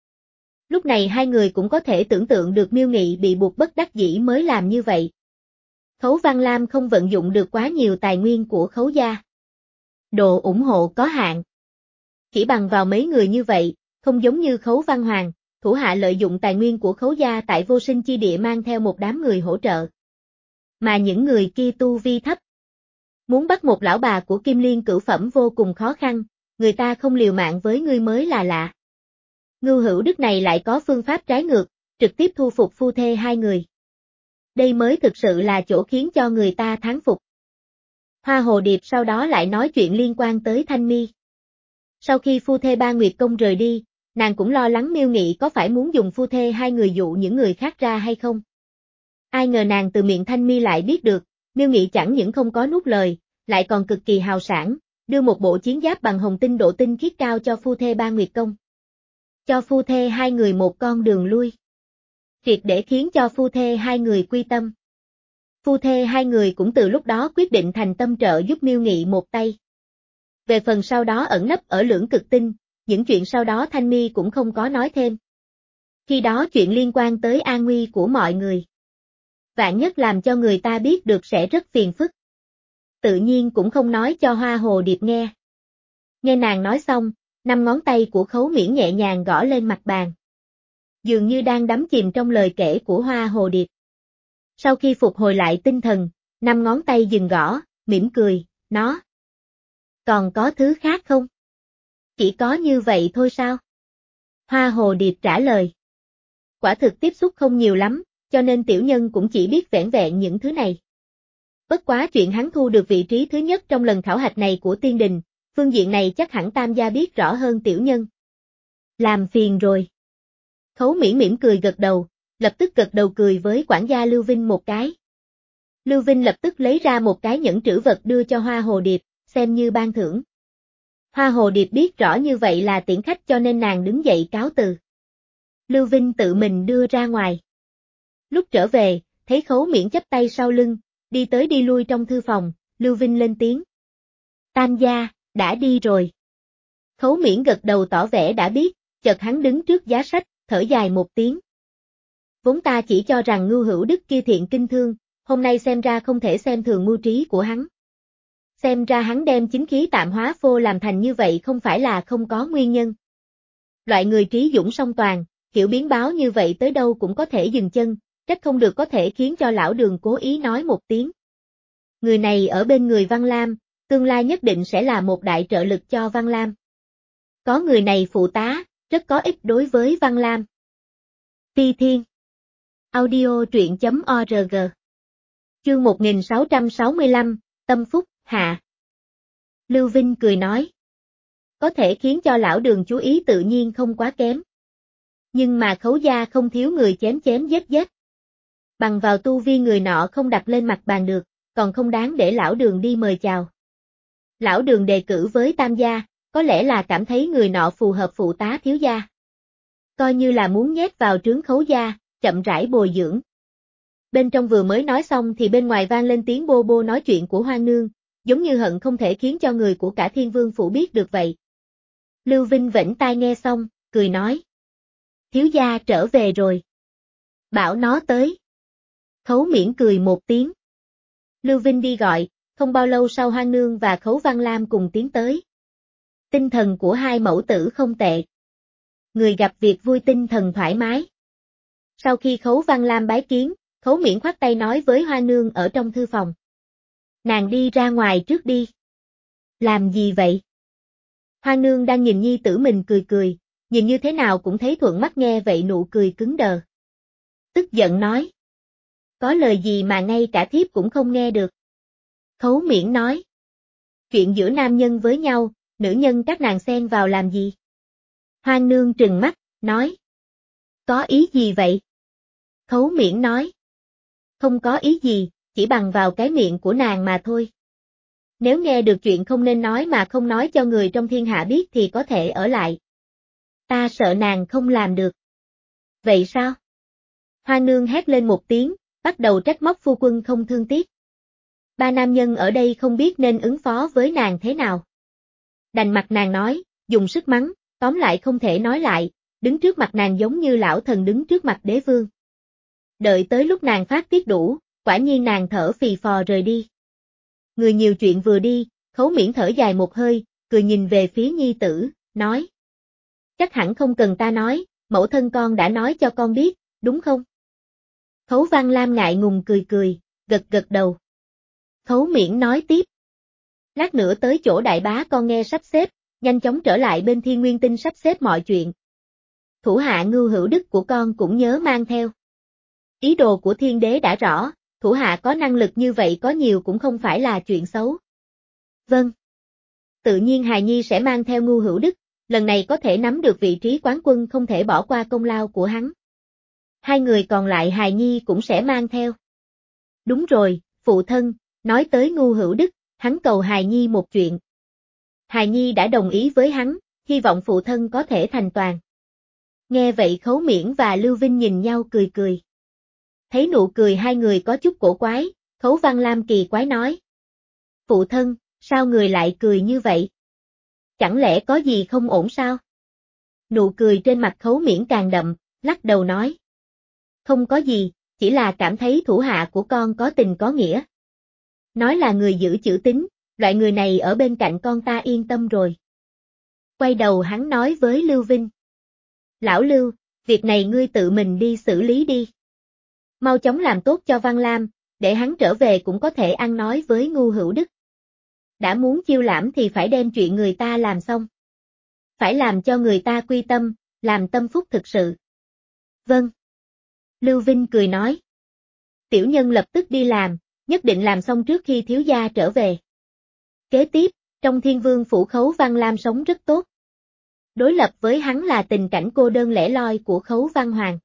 Lúc này hai người cũng có thể tưởng tượng được Miêu Nghị bị buộc bất đắc dĩ mới làm như vậy. Khấu Văn Lam không vận dụng được quá nhiều tài nguyên của Khấu gia. Độ ủng hộ có hạn. Chỉ bằng vào mấy người như vậy, không giống như Khấu Văn Hoàng, thủ hạ lợi dụng tài nguyên của Khấu gia tại vô sinh chi địa mang theo một đám người hỗ trợ. Mà những người kia tu vi thấp. Muốn bắt một lão bà của Kim Liên cửu phẩm vô cùng khó khăn, người ta không liều mạng với ngươi mới là lạ. Ngưu Hữu Đức này lại có phương pháp trái ngược, trực tiếp thu phục phu thê hai người. Đây mới thực sự là chỗ khiến cho người ta thán phục. Hoa Hồ Điệp sau đó lại nói chuyện liên quan tới Thanh Mi. Sau khi phu thê Ba Nguyệt Công rời đi, nàng cũng lo lắng Miêu Nghị có phải muốn dùng phu thê hai người dụ những người khác ra hay không. Ai ngờ nàng từ miệng Thanh Mi lại biết được, Miêu Nghị chẳng những không có nuốt lời, lại còn cực kỳ hào sảng, đưa một bộ chiến giáp bằng hồng tinh độ tinh khiết cao cho phu thê Ba Nguyệt Công. Cho phu thê hai người một con đường lui. Triệt để khiến cho phu thê hai người quy tâm. Phu thê hai người cũng từ lúc đó quyết định thành tâm trợ giúp Miêu Nghị một tay. Về phần sau đó ẩn nấp ở Lưỡng Cực Tinh, những chuyện sau đó Thanh Mi cũng không có nói thêm. Khi đó chuyện liên quan tới an nguy của mọi người. Vạn nhất làm cho người ta biết được sẽ rất phiền phức. Tự nhiên cũng không nói cho Hoa Hồ Điệp nghe. Nghe nàng nói xong, năm ngón tay của Khấu Miễn nhẹ nhàng gõ lên mặt bàn. Dường như đang đắm chìm trong lời kể của Hoa Hồ Điệp. Sau khi phục hồi lại tinh thần, năm ngón tay dừng gõ, mỉm cười, nó. Còn có thứ khác không? Chỉ có như vậy thôi sao? Hoa Hồ Điệp trả lời. Quả thực tiếp xúc không nhiều lắm, cho nên tiểu nhân cũng chỉ biết vẻn vẹn những thứ này. Bất quá chuyện hắn thu được vị trí thứ nhất trong lần khảo hạch này của tiên đình, phương diện này chắc hẳn Tam gia biết rõ hơn tiểu nhân. Làm phiền rồi. Khấu Miễn mỉm cười gật đầu, lập tức gật đầu cười với quản gia Lưu Vinh một cái. Lưu Vinh lập tức lấy ra một cái nhẫn trữ vật đưa cho Hoa Hồ Điệp, xem như ban thưởng. Hoa Hồ Điệp biết rõ như vậy là tiễn khách cho nên nàng đứng dậy cáo từ. Lưu Vinh tự mình đưa ra ngoài. Lúc trở về, thấy Khấu Miễn chắp tay sau lưng, đi tới đi lui trong thư phòng, Lưu Vinh lên tiếng. Tam gia, đã đi rồi. Khấu Miễn gật đầu tỏ vẻ đã biết, chợt hắn đứng trước giá sách, thở dài một tiếng. Vốn ta chỉ cho rằng Ngưu Hữu Đức kia thiện kinh thương, hôm nay xem ra không thể xem thường mưu trí của hắn. Xem ra hắn đem chính khí tạm hóa phô làm thành như vậy không phải là không có nguyên nhân. Loại người trí dũng song toàn, hiểu biến báo như vậy tới đâu cũng có thể dừng chân, trách không được có thể khiến cho lão Đường cố ý nói một tiếng. Người này ở bên người Văn Lam, tương lai nhất định sẽ là một đại trợ lực cho Văn Lam. Có người này phụ tá, rất có ích đối với Văn Lam. Ti Thiên Audio truyện chấm org Chương một nghìn sáu trăm sáu mươi lăm, Tâm Phúc, Hạ. Lưu Vinh cười nói. có thể khiến cho lão Đường chú ý tự nhiên không quá kém. Nhưng mà Khấu gia không thiếu người chém chém giết giết. Bằng vào tu vi người nọ không đặt lên mặt bàn được, còn không đáng để lão Đường đi mời chào. Lão Đường đề cử với Tam gia, có lẽ là cảm thấy người nọ phù hợp phụ tá thiếu gia. Coi như là muốn nhét vào trướng Khấu gia, chậm rãi bồi dưỡng. Bên trong vừa mới nói xong thì bên ngoài vang lên tiếng bô bô nói chuyện của Hoang Nương, giống như hận không thể khiến cho người của cả Thiên Vương phủ biết được vậy. Lưu Vinh vểnh tai nghe xong, cười nói. Thiếu gia trở về rồi. Bảo nó tới. Khấu Miễn cười một tiếng. Lưu Vinh đi gọi, không bao lâu sau Hoang Nương và Khấu Văn Lam cùng tiến tới. Tinh thần của hai mẫu tử không tệ. Người gặp việc vui tinh thần thoải mái. Sau khi Khấu Văn Lam bái kiến, Khấu Miễn khoát tay nói với Hoang Nương ở trong thư phòng. Nàng đi ra ngoài trước đi. Làm gì vậy? Hoang Nương đang nhìn nhi tử mình cười cười, nhìn như thế nào cũng thấy thuận mắt nghe vậy nụ cười cứng đờ. Tức giận nói. Có lời gì mà ngay cả thiếp cũng không nghe được. Khấu Miễn nói. Chuyện giữa nam nhân với nhau, nữ nhân các nàng xen vào làm gì? Hoang Nương trừng mắt, nói. Có ý gì vậy? Khấu Miễn nói. Không có ý gì, chỉ bằng vào cái miệng của nàng mà thôi. Nếu nghe được chuyện không nên nói mà không nói cho người trong thiên hạ biết thì có thể ở lại. Ta sợ nàng không làm được. Vậy sao? Hoang Nương hét lên một tiếng, bắt đầu trách móc phu quân không thương tiếc. Ba nam nhân ở đây không biết nên ứng phó với nàng thế nào. Đành mặt nàng nói, dùng sức mắng, tóm lại không thể nói lại, đứng trước mặt nàng giống như lão thần đứng trước mặt đế vương. Đợi tới lúc nàng phát tiết đủ, quả nhiên nàng thở phì phò rời đi. Người nhiều chuyện vừa đi, Khấu Miễn thở dài một hơi, cười nhìn về phía nhi tử, nói. Chắc hẳn không cần ta nói, mẫu thân con đã nói cho con biết, đúng không? Khấu Văn Lam ngại ngùng cười cười, gật gật đầu. Khấu Miễn nói tiếp. Lát nữa tới chỗ đại bá con nghe sắp xếp, nhanh chóng trở lại bên Thiên Nguyên Tinh sắp xếp mọi chuyện. Thủ hạ Ngưu Hữu Đức của con cũng nhớ mang theo. Ý đồ của thiên đế đã rõ, thủ hạ có năng lực như vậy có nhiều cũng không phải là chuyện xấu. Vâng. Tự nhiên hài nhi sẽ mang theo Ngưu Hữu Đức, lần này có thể nắm được vị trí quán quân không thể bỏ qua công lao của hắn. Hai người còn lại hài nhi cũng sẽ mang theo. Đúng rồi, phụ thân, nói tới Ngưu Hữu Đức, hắn cầu hài nhi một chuyện. Hài nhi đã đồng ý với hắn, hy vọng phụ thân có thể thành toàn. Nghe vậy Khấu Miễn và Lưu Vinh nhìn nhau cười cười. Thấy nụ cười hai người có chút cổ quái, Khấu Văn Lam kỳ quái nói. Phụ thân, sao người lại cười như vậy? Chẳng lẽ có gì không ổn sao? Nụ cười trên mặt Khấu Miễn càng đậm, lắc đầu nói. Không có gì, chỉ là cảm thấy thủ hạ của con có tình có nghĩa. Nói là người giữ chữ tín, loại người này ở bên cạnh con ta yên tâm rồi. Quay đầu hắn nói với Lưu Vinh. Lão Lưu, việc này ngươi tự mình đi xử lý đi. Mau chóng làm tốt cho Văn Lam, để hắn trở về cũng có thể ăn nói với Ngưu Hữu Đức. Đã muốn chiêu lãm thì phải đem chuyện người ta làm xong. Phải làm cho người ta quy tâm, làm tâm phúc thực sự. Vâng. Lưu Vinh cười nói. Tiểu nhân lập tức đi làm, nhất định làm xong trước khi thiếu gia trở về. Kế tiếp, trong Thiên Vương phủ Khấu Văn Lam sống rất tốt. Đối lập với hắn là tình cảnh cô đơn lẻ loi của Khấu Văn Hoàng.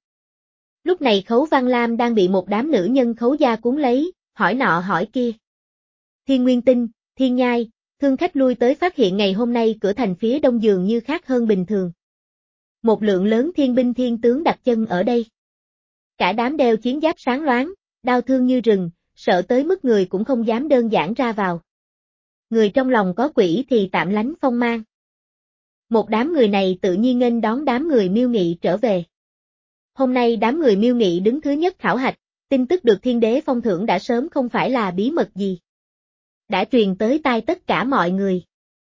Lúc này Khấu Văn Lam đang bị một đám nữ nhân Khấu gia cuốn lấy, hỏi nọ hỏi kia. Thiên Nguyên Tinh, Thiên Nhai, thương khách lui tới phát hiện ngày hôm nay cửa thành phía đông dường như khác hơn bình thường. Một lượng lớn thiên binh thiên tướng đặt chân ở đây. Cả đám đeo chiến giáp sáng loáng, đao thương như rừng, sợ tới mức người cũng không dám đơn giản ra vào. Người trong lòng có quỷ thì tạm lánh phong mang. Một đám người này tự nhiên nghênh đón đám người Miêu Nghị trở về. Hôm nay đám người Miêu Nghị đứng thứ nhất khảo hạch, tin tức được thiên đế phong thưởng đã sớm không phải là bí mật gì. Đã truyền tới tai tất cả mọi người.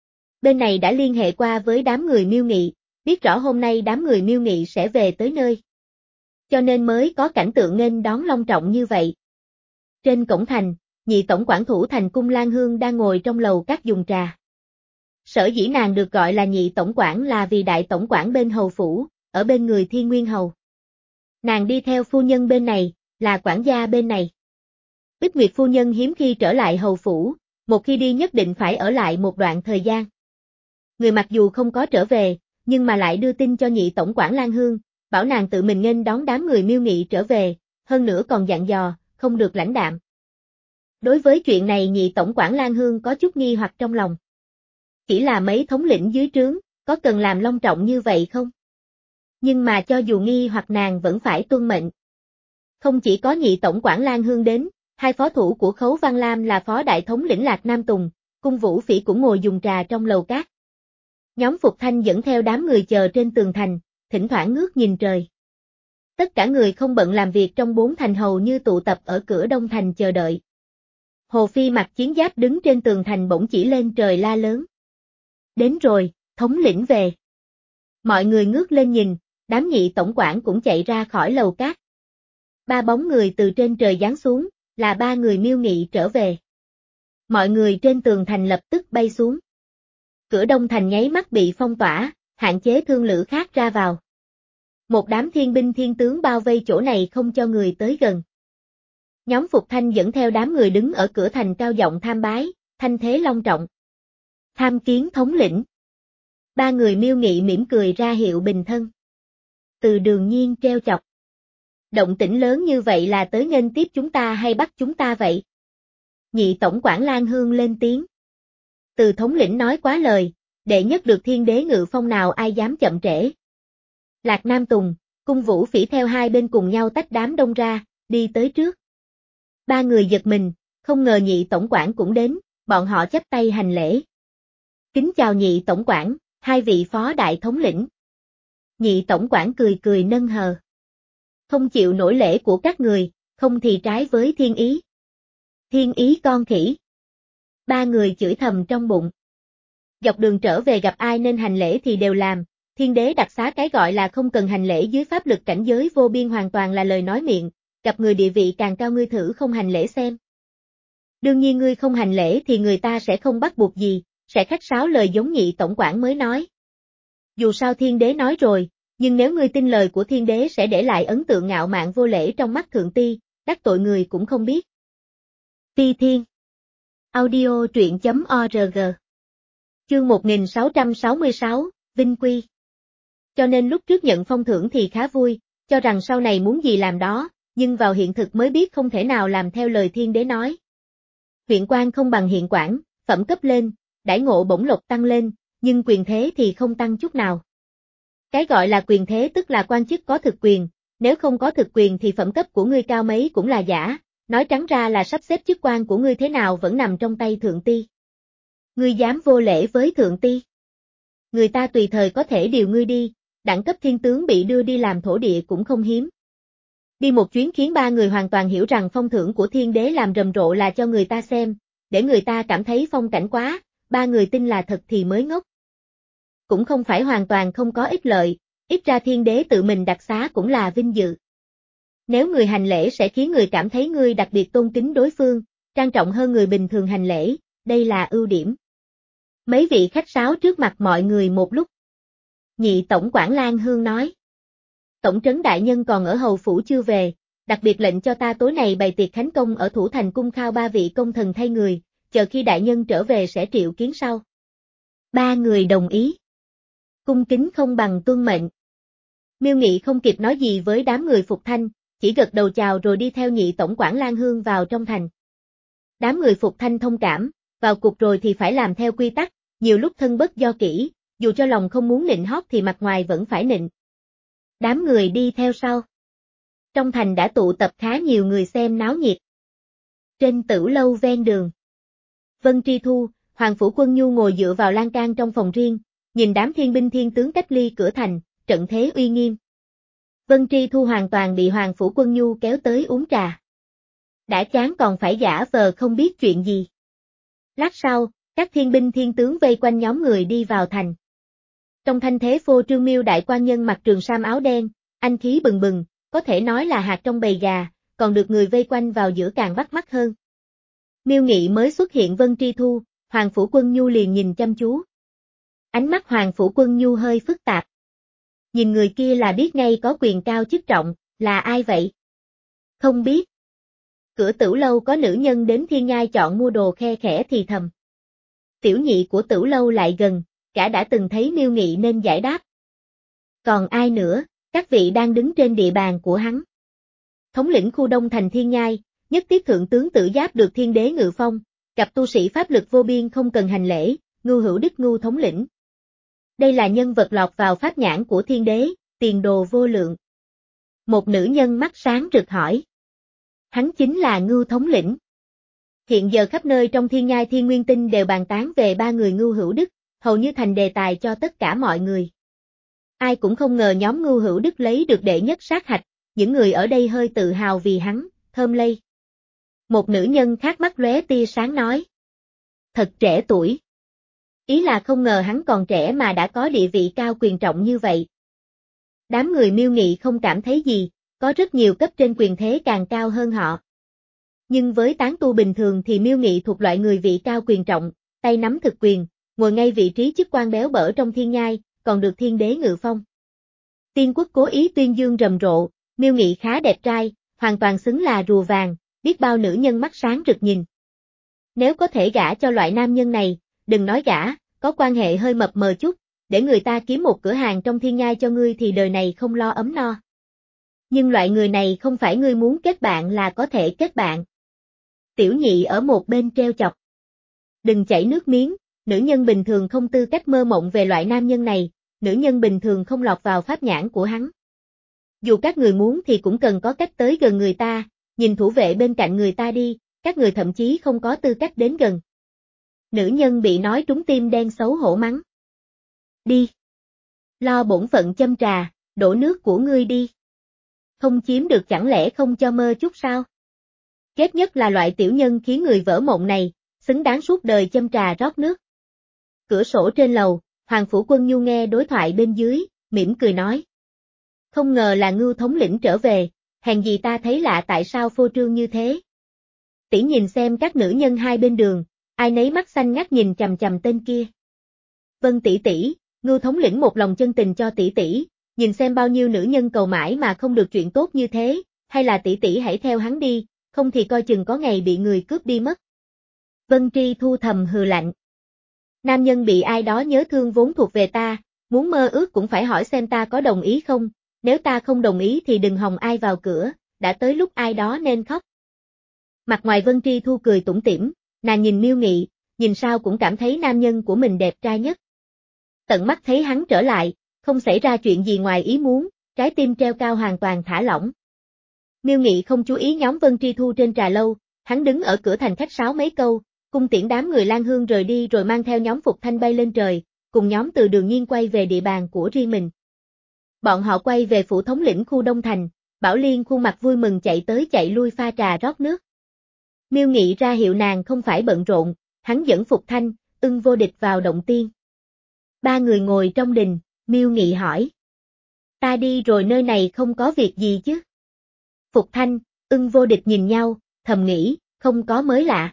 Bên này đã liên hệ qua với đám người Miêu Nghị, biết rõ hôm nay đám người Miêu Nghị sẽ về tới nơi. Cho nên mới có cảnh tượng nghênh đón long trọng như vậy. Trên cổng thành, nhị tổng quản thủ thành Cung Lan Hương đang ngồi trong lầu các dùng trà. Sở dĩ nàng được gọi là nhị tổng quản là vì đại tổng quản bên hầu phủ, ở bên người Thiên Nguyên hầu. Nàng đi theo phu nhân bên này, là quản gia bên này. Bích Nguyệt phu nhân hiếm khi trở lại hầu phủ, một khi đi nhất định phải ở lại một đoạn thời gian. Người mặc dù không có trở về, nhưng mà lại đưa tin cho nhị tổng quản Lan Hương, bảo nàng tự mình nghênh đón đám người Miêu Nghị trở về, hơn nữa còn dặn dò, không được lãnh đạm. Đối với chuyện này nhị tổng quản Lan Hương có chút nghi hoặc trong lòng. Chỉ là mấy thống lĩnh dưới trướng, có cần làm long trọng như vậy không? Nhưng mà cho dù nghi hoặc nàng vẫn phải tuân mệnh. Không chỉ có nhị tổng quản Lan Hương đến, hai phó thủ của Khấu Văn Lam là phó đại thống lĩnh Lạc Nam Tùng, Cung Vũ Phỉ cũng ngồi dùng trà trong lầu cát. Nhóm Phục Thanh dẫn theo đám người chờ trên tường thành, thỉnh thoảng ngước nhìn trời. Tất cả người không bận làm việc trong bốn thành hầu như tụ tập ở cửa đông thành chờ đợi. Hồ Phi mặc chiến giáp đứng trên tường thành bỗng chỉ lên trời la lớn. Đến rồi, thống lĩnh về. Mọi người ngước lên nhìn, đám nhị tổng quản cũng chạy ra khỏi lầu cát. Ba bóng người từ trên trời giáng xuống, là ba người Miêu Nghị trở về. Mọi người trên tường thành lập tức bay xuống. Cửa đông thành nháy mắt bị phong tỏa, hạn chế thương lữ khác ra vào. Một đám thiên binh thiên tướng bao vây chỗ này không cho người tới gần. Nhóm Phục Thanh dẫn theo đám người đứng ở cửa thành cao giọng tham bái, thanh thế long trọng. Tham kiến thống lĩnh. Ba người Miêu Nghị mỉm cười ra hiệu bình thân. Từ Đường Nhiên treo chọc. Động tĩnh lớn như vậy là tới nghênh tiếp chúng ta hay bắt chúng ta vậy? Nhị tổng quản Lan Hương lên tiếng. Từ thống lĩnh nói quá lời, đệ nhất được thiên đế ngự phong nào ai dám chậm trễ. Lạc Nam Tùng, Cung Vũ Phỉ theo hai bên cùng nhau tách đám đông ra, đi tới trước. Ba người giật mình, không ngờ nhị tổng quản cũng đến, bọn họ chắp tay hành lễ. Kính chào nhị tổng quản, hai vị phó đại thống lĩnh. Nhị tổng quản cười cười nâng hờ. Không chịu nổi lễ của các người, không thì trái với thiên ý. Thiên ý con khỉ. Ba người chửi thầm trong bụng. Dọc đường trở về gặp ai nên hành lễ thì đều làm, thiên đế đặc xá cái gọi là không cần hành lễ dưới pháp lực cảnh giới vô biên hoàn toàn là lời nói miệng, gặp người địa vị càng cao ngươi thử không hành lễ xem. Đương nhiên ngươi không hành lễ thì người ta sẽ không bắt buộc gì, sẽ khách sáo lời giống nhị tổng quản mới nói. Dù sao thiên đế nói rồi, nhưng nếu ngươi tin lời của thiên đế sẽ để lại ấn tượng ngạo mạn vô lễ trong mắt thượng ti, đắc tội người cũng không biết. Ti Thiên Audio truyện chấm org Chương một nghìn sáu trăm sáu mươi sáu, Vinh Quy. Cho nên lúc trước nhận phong thưởng thì khá vui, cho rằng sau này muốn gì làm đó, nhưng vào hiện thực mới biết không thể nào làm theo lời thiên đế nói. Huyện quan không bằng hiện quản, phẩm cấp lên, đãi ngộ bổng lộc tăng lên, nhưng quyền thế thì không tăng chút nào. Cái gọi là quyền thế tức là quan chức có thực quyền, nếu không có thực quyền thì phẩm cấp của ngươi cao mấy cũng là giả, nói trắng ra là sắp xếp chức quan của ngươi thế nào vẫn nằm trong tay thượng ti. Ngươi dám vô lễ với thượng ti? Người ta tùy thời có thể điều ngươi đi, đẳng cấp thiên tướng bị đưa đi làm thổ địa cũng không hiếm. Đi một chuyến khiến ba người hoàn toàn hiểu rằng phong thưởng của thiên đế làm rầm rộ là cho người ta xem, để người ta cảm thấy phong cảnh quá, ba người tin là thật thì mới ngốc. Cũng không phải hoàn toàn không có ích lợi, ít ra thiên đế tự mình đặc xá cũng là vinh dự. Nếu người hành lễ sẽ khiến người cảm thấy ngươi đặc biệt tôn kính đối phương, trang trọng hơn người bình thường hành lễ, đây là ưu điểm. Mấy vị khách sáo trước mặt mọi người một lúc. Nhị tổng quản Lan Hương nói. Tổng trấn đại nhân còn ở hầu phủ chưa về, đặc biệt lệnh cho ta tối này bày tiệc khánh công ở thủ thành cung khao ba vị công thần thay người, chờ khi đại nhân trở về sẽ triệu kiến sau. Ba người đồng ý. Cung kính không bằng tuân mệnh. Miêu Nghị không kịp nói gì với đám người Phục Thanh, chỉ gật đầu chào rồi đi theo nhị tổng quản Lan Hương vào trong thành. Đám người Phục Thanh thông cảm, vào cuộc rồi thì phải làm theo quy tắc, nhiều lúc thân bất do kỹ, dù cho lòng không muốn nịnh hót thì mặt ngoài vẫn phải nịnh. Đám người đi theo sau. Trong thành đã tụ tập khá nhiều người xem náo nhiệt. Trên tửu lâu ven đường. Vân Tri Thu, Hoàng Phủ Quân Nhu ngồi dựa vào lan can trong phòng riêng, nhìn đám thiên binh thiên tướng cách ly cửa thành, trận thế uy nghiêm. Vân Tri Thu hoàn toàn bị Hoàng Phủ Quân Nhu kéo tới uống trà. Đã chán còn phải giả vờ không biết chuyện gì. Lát sau, các thiên binh thiên tướng vây quanh nhóm người đi vào thành. Trong thanh thế phô trương Miêu đại quan nhân mặc trường sam áo đen, anh khí bừng bừng, có thể nói là hạt trong bầy gà, còn được người vây quanh vào giữa càng bắt mắt hơn. Miêu Nghị mới xuất hiện Vân Tri Thu, Hoàng Phủ Quân Nhu liền nhìn chăm chú. Ánh mắt Hoàng Phủ Quân Nhu hơi phức tạp. Nhìn người kia là biết ngay có quyền cao chức trọng, là ai vậy? Không biết. Cửa tửu lâu có nữ nhân đến thiên nhai chọn mua đồ khe khẽ thì thầm. Tiểu nhị của tửu lâu lại gần, gã đã từng thấy Miêu Nghị nên giải đáp. Còn ai nữa, các vị đang đứng trên địa bàn của hắn. Thống lĩnh khu Đông Thành Thiên Nhai, nhất tiếp thượng tướng Tử Giáp được Thiên Đế ngự phong, gặp tu sĩ pháp lực vô biên không cần hành lễ, Ngưu Hữu Đức Ngưu thống lĩnh. Đây là nhân vật lọt vào pháp nhãn của Thiên Đế, tiền đồ vô lượng. Một nữ nhân mắt sáng rực hỏi. Hắn chính là Ngưu thống lĩnh. Hiện giờ khắp nơi trong Thiên Nhai Thiên Nguyên Tinh đều bàn tán về ba người Ngưu Hữu Đức, hầu như thành đề tài cho tất cả mọi người. Ai cũng không ngờ nhóm Ngưu Hữu Đức lấy được đệ nhất sát hạch, những người ở đây hơi tự hào vì hắn, thơm lây. Một nữ nhân khác mắt lóe tia sáng nói. Thật trẻ tuổi. Ý là không ngờ hắn còn trẻ mà đã có địa vị cao quyền trọng như vậy. Đám người Miêu Nghị không cảm thấy gì, có rất nhiều cấp trên quyền thế càng cao hơn họ. Nhưng với tán tu bình thường thì Miêu Nghị thuộc loại người vị cao quyền trọng, tay nắm thực quyền, ngồi ngay vị trí chức quan béo bở trong Thiên Nhai, còn được Thiên Đế ngự phong. Tiên quốc cố ý tuyên dương rầm rộ, Miêu Nghị khá đẹp trai, hoàn toàn xứng là rùa vàng, biết bao nữ nhân mắt sáng rực nhìn. Nếu có thể gả cho loại nam nhân này, đừng nói gả, có quan hệ hơi mập mờ chút, để người ta kiếm một cửa hàng trong Thiên Nhai cho ngươi thì đời này không lo ấm no. Nhưng loại người này không phải ngươi muốn kết bạn là có thể kết bạn. Tiểu Nhị ở một bên treo chọc. Đừng chảy nước miếng, nữ nhân bình thường không tư cách mơ mộng về loại nam nhân này, nữ nhân bình thường không lọt vào pháp nhãn của hắn. Dù các người muốn thì cũng cần có cách tới gần người ta, nhìn thủ vệ bên cạnh người ta đi, các người thậm chí không có tư cách đến gần. Nữ nhân bị nói trúng tim đen xấu hổ mắng. Đi. Lo bổn phận châm trà, đổ nước của ngươi đi. Không chiếm được chẳng lẽ không cho mơ chút sao? Ghét nhất là loại tiểu nhân khiến người vỡ mộng này, xứng đáng suốt đời châm trà rót nước. Cửa sổ trên lầu, Hoàng Phủ Quân Nhu nghe đối thoại bên dưới, mỉm cười nói. Không ngờ là Ngưu thống lĩnh trở về, hèn gì ta thấy lạ tại sao phô trương như thế. Tỷ nhìn xem các nữ nhân hai bên đường, ai nấy mắt xanh ngắt nhìn chằm chằm tên kia. Vâng tỷ tỷ, Ngưu thống lĩnh một lòng chân tình cho tỷ tỷ, nhìn xem bao nhiêu nữ nhân cầu mãi mà không được chuyện tốt như thế, hay là tỷ tỷ hãy theo hắn đi, không thì coi chừng có ngày bị người cướp đi mất. Vân Tri Thu thầm hừ lạnh. Nam nhân bị ai đó nhớ thương vốn thuộc về ta, muốn mơ ước cũng phải hỏi xem ta có đồng ý không, nếu ta không đồng ý thì đừng hòng ai vào cửa, đã tới lúc ai đó nên khóc. Mặt ngoài Vân Tri Thu cười tủm tỉm, nàng nhìn Miêu Nghị, nhìn sao cũng cảm thấy nam nhân của mình đẹp trai nhất. Tận mắt thấy hắn trở lại, không xảy ra chuyện gì ngoài ý muốn, trái tim treo cao hoàn toàn thả lỏng. Miêu Nghị không chú ý nhóm Vân Tri Thu trên trà lâu, hắn đứng ở cửa thành khách sáo mấy câu, cung tiễn đám người Lan Hương rời đi rồi mang theo nhóm Phục Thanh bay lên trời, cùng nhóm Từ Đường Nhiên quay về địa bàn của riêng mình. Bọn họ quay về phủ thống lĩnh khu Đông Thành, Bảo Liên khuôn mặt vui mừng chạy tới chạy lui pha trà rót nước. Miêu Nghị ra hiệu nàng không phải bận rộn, hắn dẫn Phục Thanh, Ưng Vô Địch vào động tiên. Ba người ngồi trong đình, Miêu Nghị hỏi. Ta đi rồi nơi này không có việc gì chứ? Phục Thanh, Ưng Vô Địch nhìn nhau, thầm nghĩ, không có mới lạ.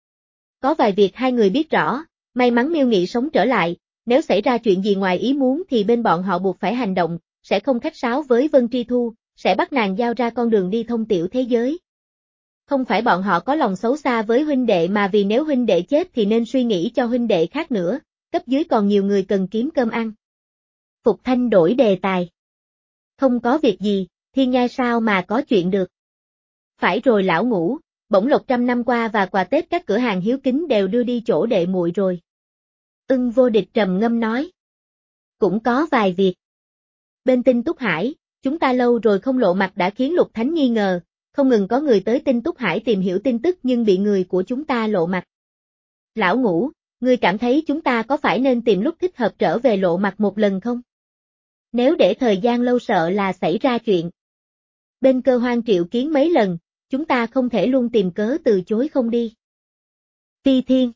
Có vài việc hai người biết rõ, may mắn Miêu Nghị sống trở lại, nếu xảy ra chuyện gì ngoài ý muốn thì bên bọn họ buộc phải hành động, sẽ không khách sáo với Vân Tri Thu, sẽ bắt nàng giao ra con đường đi thông tiểu thế giới. Không phải bọn họ có lòng xấu xa với huynh đệ mà vì nếu huynh đệ chết thì nên suy nghĩ cho huynh đệ khác nữa, cấp dưới còn nhiều người cần kiếm cơm ăn. Phục Thanh đổi đề tài. Không có việc gì, Thiên Nhai sao mà có chuyện được. Phải rồi lão Ngũ, bổng lộc trăm năm qua và quà Tết các cửa hàng hiếu kính đều đưa đi chỗ đệ muội rồi. Ưng Vô Địch trầm ngâm nói. Cũng có vài việc. Bên Tinh Túc Hải, chúng ta lâu rồi không lộ mặt đã khiến Lục Thánh nghi ngờ, không ngừng có người tới Tinh Túc Hải tìm hiểu tin tức nhưng bị người của chúng ta lộ mặt. Lão Ngũ, ngươi cảm thấy chúng ta có phải nên tìm lúc thích hợp trở về lộ mặt một lần không? Nếu để thời gian lâu sợ là xảy ra chuyện. Bên Cơ Hoang triệu kiến mấy lần, chúng ta không thể luôn tìm cớ từ chối không đi. Phi Thiên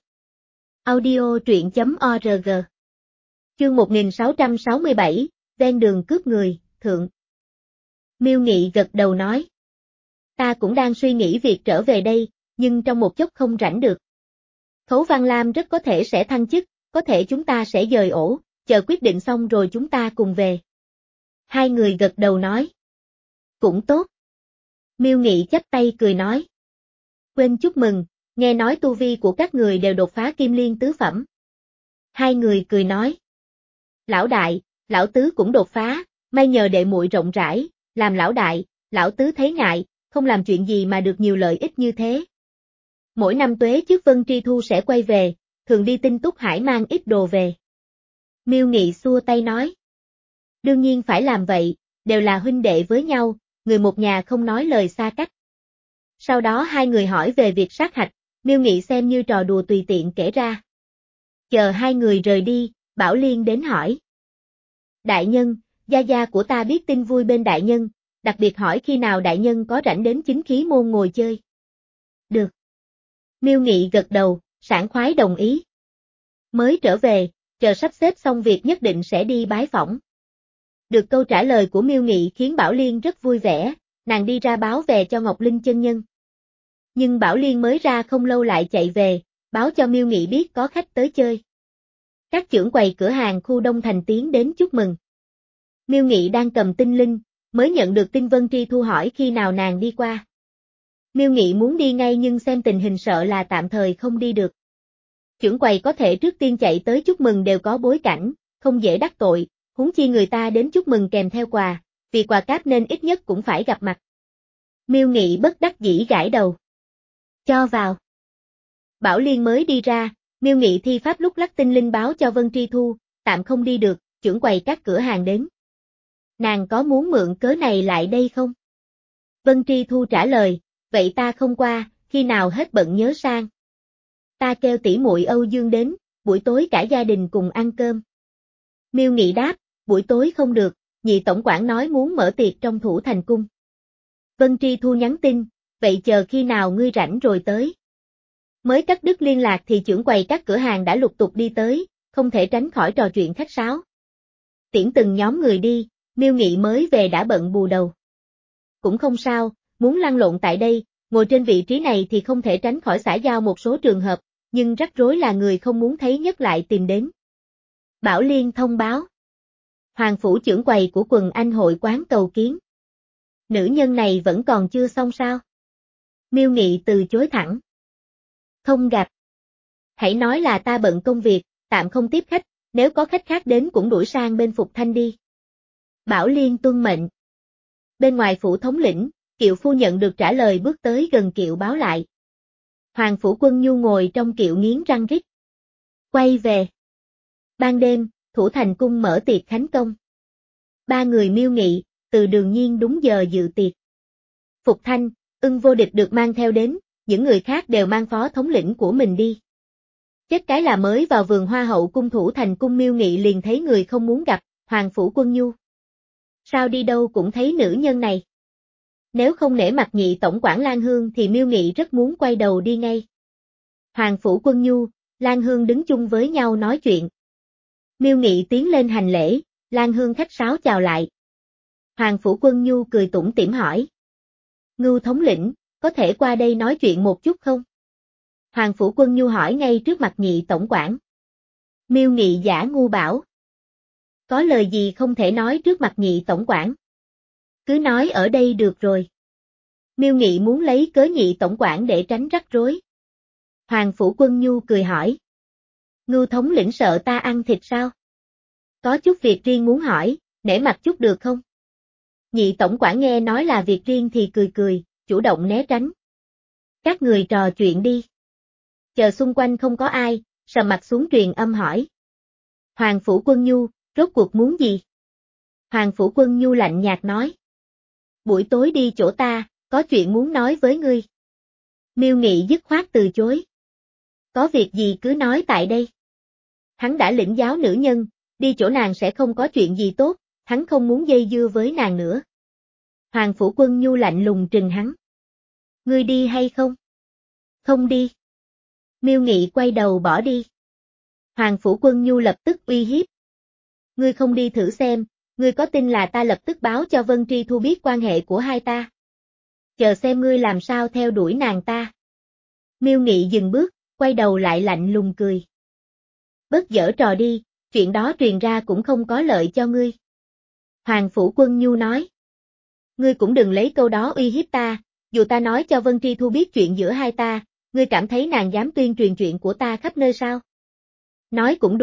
Audio truyện chấm org Chương một nghìn sáu trăm sáu mươi bảy, ven đường cướp người, thượng. Miêu Nghị gật đầu nói. Ta cũng đang suy nghĩ việc trở về đây, nhưng trong một chốc không rảnh được. Khấu Văn Lam rất có thể sẽ thăng chức, có thể chúng ta sẽ dời ổ, chờ quyết định xong rồi chúng ta cùng về. Hai người gật đầu nói. Cũng tốt. Miêu Nghị chắp tay cười nói. Quên chúc mừng, nghe nói tu vi của các người đều đột phá kim liên tứ phẩm. Hai người cười nói. Lão đại, lão tứ cũng đột phá, may nhờ đệ muội rộng rãi, làm lão đại, lão tứ thấy ngại, không làm chuyện gì mà được nhiều lợi ích như thế. Mỗi năm tuế trước Vân Tri Thu sẽ quay về, thường đi Tinh Túc Hải mang ít đồ về. Miêu Nghị xua tay nói. Đương nhiên phải làm vậy, đều là huynh đệ với nhau, người một nhà không nói lời xa cách. Sau đó hai người hỏi về việc sát hạch, Miêu Nghị xem như trò đùa tùy tiện kể ra. Chờ hai người rời đi, Bảo Liên đến hỏi. Đại nhân, gia gia của ta biết tin vui bên đại nhân, đặc biệt hỏi khi nào đại nhân có rảnh đến Chính Khí Môn ngồi chơi. Được. Miêu Nghị gật đầu, sảng khoái đồng ý. Mới trở về, chờ sắp xếp xong việc nhất định sẽ đi bái phỏng. Được câu trả lời của Miêu Nghị khiến Bảo Liên rất vui vẻ, nàng đi ra báo về cho Ngọc Linh chân nhân. Nhưng Bảo Liên mới ra không lâu lại chạy về, báo cho Miêu Nghị biết có khách tới chơi. Các trưởng quầy cửa hàng khu Đông Thành tiến đến chúc mừng. Miêu Nghị đang cầm tinh linh, mới nhận được tin Vân Tri Thu hỏi khi nào nàng đi qua. Miêu Nghị muốn đi ngay nhưng xem tình hình sợ là tạm thời không đi được. Trưởng quầy có thể trước tiên chạy tới chúc mừng đều có bối cảnh, không dễ đắc tội, huống chi người ta đến chúc mừng kèm theo quà, vì quà cáp nên ít nhất cũng phải gặp mặt. Miêu Nghị bất đắc dĩ gãi đầu. Cho vào. Bảo Liên mới đi ra, Miêu Nghị thi pháp lúc lắc tinh linh báo cho Vân Tri Thu, tạm không đi được, trưởng quầy các cửa hàng đến. Nàng có muốn mượn cớ này lại đây không? Vân Tri Thu trả lời, vậy ta không qua, khi nào hết bận nhớ sang. Ta kêu tỷ muội Âu Dương đến, buổi tối cả gia đình cùng ăn cơm. Miêu Nghị đáp, buổi tối không được, nhị tổng quản nói muốn mở tiệc trong Thủ Thành Cung. Vân Tri Thu nhắn tin, vậy chờ khi nào ngươi rảnh rồi tới. Mới cắt đứt liên lạc thì trưởng quầy các cửa hàng đã lục tục đi tới, không thể tránh khỏi trò chuyện khách sáo. Tiễn từng nhóm người đi, Miêu Nghị mới về đã bận bù đầu. Cũng không sao, muốn lăn lộn tại đây, ngồi trên vị trí này thì không thể tránh khỏi xã giao một số trường hợp, nhưng rắc rối là người không muốn thấy nhất lại tìm đến. Bảo Liên thông báo. Hoàng phủ trưởng quầy của quần anh hội quán cầu kiến. Nữ nhân này vẫn còn chưa xong sao? Miêu Nghị từ chối thẳng. Không gặp. Hãy nói là ta bận công việc, tạm không tiếp khách, nếu có khách khác đến cũng đuổi sang bên Phục Thanh đi. Bảo Liên tuân mệnh. Bên ngoài phủ thống lĩnh, Kiệu Phu nhận được trả lời bước tới gần Kiệu báo lại. Hoàng phủ Quân Nhu ngồi trong kiệu nghiến răng rít. Quay về. Ban đêm, Thủ Thành Cung mở tiệc khánh công. Ba người Miêu Nghị, Từ Đường Nhiên đúng giờ dự tiệc. Phục Thanh, Ưng Vô Địch được mang theo đến, những người khác đều mang phó thống lĩnh của mình đi. Chết cái là mới vào vườn hoa hậu cung Thủ Thành Cung Miêu Nghị liền thấy người không muốn gặp, Hoàng phủ Quân Nhu. Sao đi đâu cũng thấy nữ nhân này. Nếu không nể mặt nhị tổng quản Lan Hương thì Miêu Nghị rất muốn quay đầu đi ngay. Hoàng phủ Quân Nhu, Lan Hương đứng chung với nhau nói chuyện. Miêu Nghị tiến lên hành lễ, Lan Hương khách sáo chào lại. Hoàng phủ Quân Nhu cười tủm tỉm hỏi. Ngưu thống lĩnh, có thể qua đây nói chuyện một chút không? Hoàng phủ Quân Nhu hỏi ngay trước mặt nhị tổng quản. Miêu Nghị giả ngu bảo. Có lời gì không thể nói trước mặt nhị tổng quản? Cứ nói ở đây được rồi. Miêu Nghị muốn lấy cớ nhị tổng quản để tránh rắc rối. Hoàng phủ Quân Nhu cười hỏi. Ngưu thống lĩnh sợ ta ăn thịt sao? Có chút việc riêng muốn hỏi, nể mặt chút được không? Nhị tổng quản nghe nói là việc riêng thì cười cười, chủ động né tránh. Các người trò chuyện đi. Chờ xung quanh không có ai, sầm mặt xuống truyền âm hỏi. Hoàng phủ Quân Nhu, rốt cuộc muốn gì? Hoàng phủ Quân Nhu lạnh nhạt nói. Buổi tối đi chỗ ta, có chuyện muốn nói với ngươi. Miêu Nghị dứt khoát từ chối. Có việc gì cứ nói tại đây. Hắn đã lĩnh giáo nữ nhân, đi chỗ nàng sẽ không có chuyện gì tốt, hắn không muốn dây dưa với nàng nữa. Hoàng phủ Quân Nhu lạnh lùng trừng hắn. Ngươi đi hay không? Không đi. Miêu Nghị quay đầu bỏ đi. Hoàng phủ Quân Nhu lập tức uy hiếp. Ngươi không đi thử xem, ngươi có tin là ta lập tức báo cho Vân Tri Thu biết quan hệ của hai ta. Chờ xem ngươi làm sao theo đuổi nàng ta. Miêu Nghị dừng bước, quay đầu lại lạnh lùng cười. Bớt giở trò đi, chuyện đó truyền ra cũng không có lợi cho ngươi. Hoàng phủ Quân Nhu nói. Ngươi cũng đừng lấy câu đó uy hiếp ta, dù ta nói cho Vân Tri Thu biết chuyện giữa hai ta, ngươi cảm thấy nàng dám tuyên truyền chuyện của ta khắp nơi sao? Nói cũng đúng,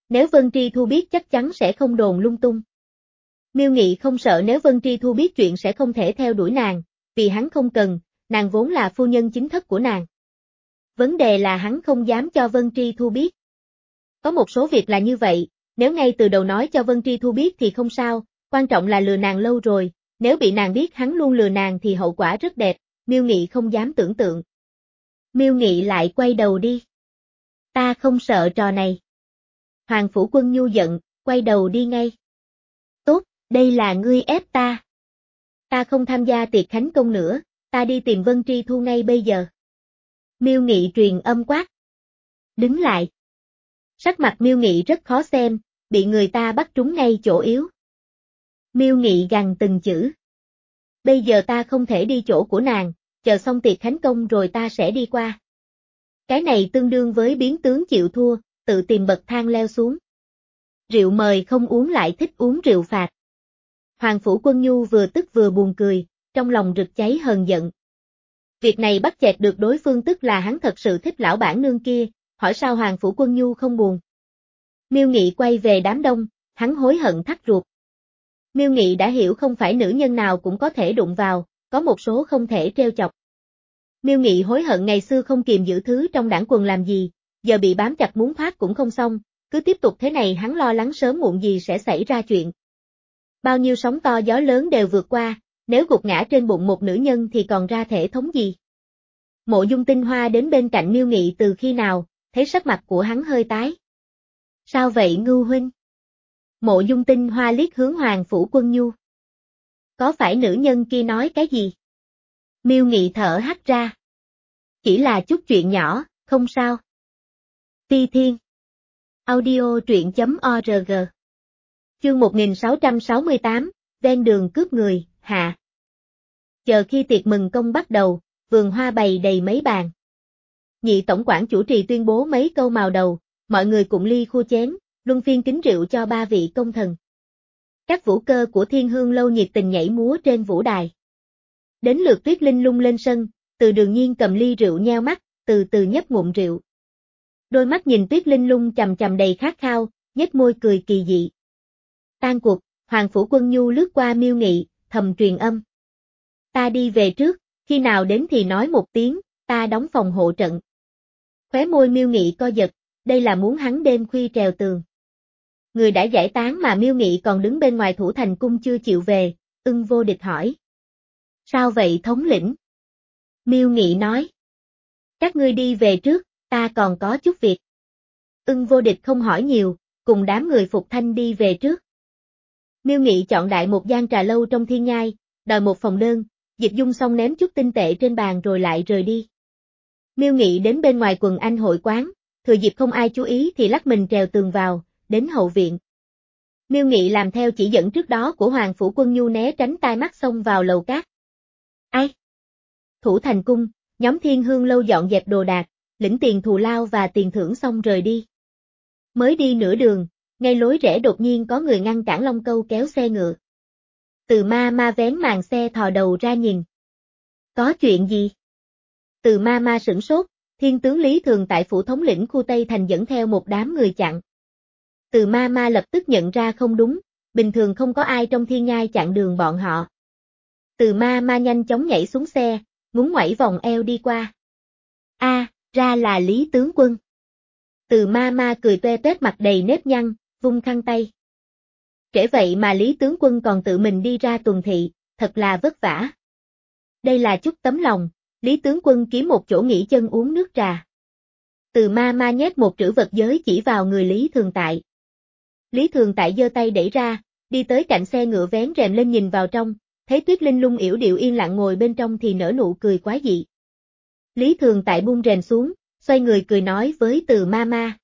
nếu Vân Tri Thu biết chắc chắn sẽ không đồn lung tung. Miêu Nghị không sợ nếu Vân Tri Thu biết chuyện sẽ không thể theo đuổi nàng, vì hắn không cần, nàng vốn là phu nhân chính thức của nàng. Vấn đề là hắn không dám cho Vân Tri Thu biết. Có một số việc là như vậy, nếu ngay từ đầu nói cho Vân Tri Thu biết thì không sao, quan trọng là lừa nàng lâu rồi, nếu bị nàng biết hắn luôn lừa nàng thì hậu quả rất đẹp, Miêu Nghị không dám tưởng tượng. Miêu Nghị lại quay đầu đi. Ta không sợ trò này. Hoàng Phủ Quân Nhu giận, quay đầu đi ngay. Tốt, đây là ngươi ép ta. Ta không tham gia tiệc khánh công nữa, ta đi tìm Vân Tri Thu ngay bây giờ. Miêu Nghị truyền âm quát. Đứng lại. Sắc mặt Miêu Nghị rất khó xem, bị người ta bắt trúng ngay chỗ yếu. Miêu Nghị gằn từng chữ. Bây giờ ta không thể đi chỗ của nàng, chờ xong tiệc khánh công rồi ta sẽ đi qua. Cái này tương đương với biến tướng chịu thua, tự tìm bậc thang leo xuống. Rượu mời không uống lại thích uống rượu phạt. Hoàng Phủ Quân Nhu vừa tức vừa buồn cười, trong lòng rực cháy hờn giận. Việc này bắt chẹt được đối phương tức là hắn thật sự thích lão bản nương kia, hỏi sao Hoàng Phủ Quân Nhu không buồn. Miêu Nghị quay về đám đông, hắn hối hận thắt ruột. Miêu Nghị đã hiểu không phải nữ nhân nào cũng có thể đụng vào, có một số không thể trêu chọc. Miêu Nghị hối hận ngày xưa không kìm giữ thứ trong đảng quần làm gì, giờ bị bám chặt muốn thoát cũng không xong, cứ tiếp tục thế này hắn lo lắng sớm muộn gì sẽ xảy ra chuyện. Bao nhiêu sóng to gió lớn đều vượt qua, nếu gục ngã trên bụng một nữ nhân thì còn ra thể thống gì. Mộ Dung Tinh Hoa đến bên cạnh Miêu Nghị từ khi nào, thấy sắc mặt của hắn hơi tái. Sao vậy Ngưu huynh? Mộ Dung Tinh Hoa liếc hướng Hoàng Phủ Quân Nhu. Có phải nữ nhân kia nói cái gì? Miêu Nghị thở hắt ra. Chỉ là chút chuyện nhỏ, không sao. Phi Thiên. Audio truyện chấm org. Chương một nghìn sáu trăm sáu mươi tám, ven đường cướp người, hạ. Chờ khi tiệc mừng công bắt đầu, vườn hoa bày đầy mấy bàn. Nhị tổng quản chủ trì tuyên bố mấy câu mào đầu, mọi người cùng ly khua chén, luân phiên kính rượu cho ba vị công thần. Các vũ cơ của Thiên Hương Lâu nhiệt tình nhảy múa trên vũ đài. Đến lượt Tuyết Linh Lung lên sân, Từ Đường Nhiên cầm ly rượu nheo mắt, từ từ nhấp ngụm rượu. Đôi mắt nhìn Tuyết Linh Lung chằm chằm đầy khát khao, nhếch môi cười kỳ dị. Tan cuộc, Hoàng Phủ Quân Nhu lướt qua Miêu Nghị, thầm truyền âm. Ta đi về trước, khi nào đến thì nói một tiếng, ta đóng phòng hộ trận. Khóe môi Miêu Nghị co giật, đây là muốn hắn đêm khuya trèo tường. Người đã giải tán mà Miêu Nghị còn đứng bên ngoài Thủ Thành Cung chưa chịu về, Ưng Vô Địch hỏi. Sao vậy thống lĩnh? Miêu Nghị nói. Các ngươi đi về trước, ta còn có chút việc. Ưng Vô Địch không hỏi nhiều, cùng đám người Phục Thanh đi về trước. Miêu Nghị chọn đại một gian trà lâu trong Thiên Nhai, đòi một phòng đơn, Dịch Dung xong ném chút tinh tệ trên bàn rồi lại rời đi. Miêu Nghị đến bên ngoài quần anh hội quán, thừa dịp không ai chú ý thì lắc mình trèo tường vào, đến hậu viện. Miêu Nghị làm theo chỉ dẫn trước đó của Hoàng Phủ Quân Nhu né tránh tai mắt xông vào lầu cát. Ai? Thủ Thành Cung, nhóm Thiên Hương Lâu dọn dẹp đồ đạc, lĩnh tiền thù lao và tiền thưởng xong rời đi. Mới đi nửa đường, ngay lối rẽ đột nhiên có người ngăn cản Long Câu kéo xe ngựa. Từ ma ma vén màn xe thò đầu ra nhìn. Có chuyện gì? Từ ma ma sửng sốt, Thiên tướng Lý Thường tại phủ thống lĩnh khu Tây Thành dẫn theo một đám người chặn. Từ ma ma lập tức nhận ra không đúng, bình thường không có ai trong Thiên Nhai chặn đường bọn họ. Từ ma ma nhanh chóng nhảy xuống xe, ngúng ngoẩy vòng eo đi qua. A, à, ra là Lý tướng quân. Từ ma ma cười toe toét mặt đầy nếp nhăn, vung khăn tay. Trễ vậy mà Lý tướng quân còn tự mình đi ra tuần thị, thật là vất vả. Đây là chút tấm lòng, Lý tướng quân kiếm một chỗ nghỉ chân uống nước trà. Từ ma ma nhét một trữ vật giới chỉ vào người Lý Thường Tại. Lý Thường Tại giơ tay đẩy ra, đi tới cạnh xe ngựa vén rèm lên nhìn vào trong, thấy Tuyết Linh Lung yểu điệu yên lặng ngồi bên trong thì nở nụ cười quái dị. Lý Thường Tại buông rèm xuống, xoay người cười nói với Từ ma ma.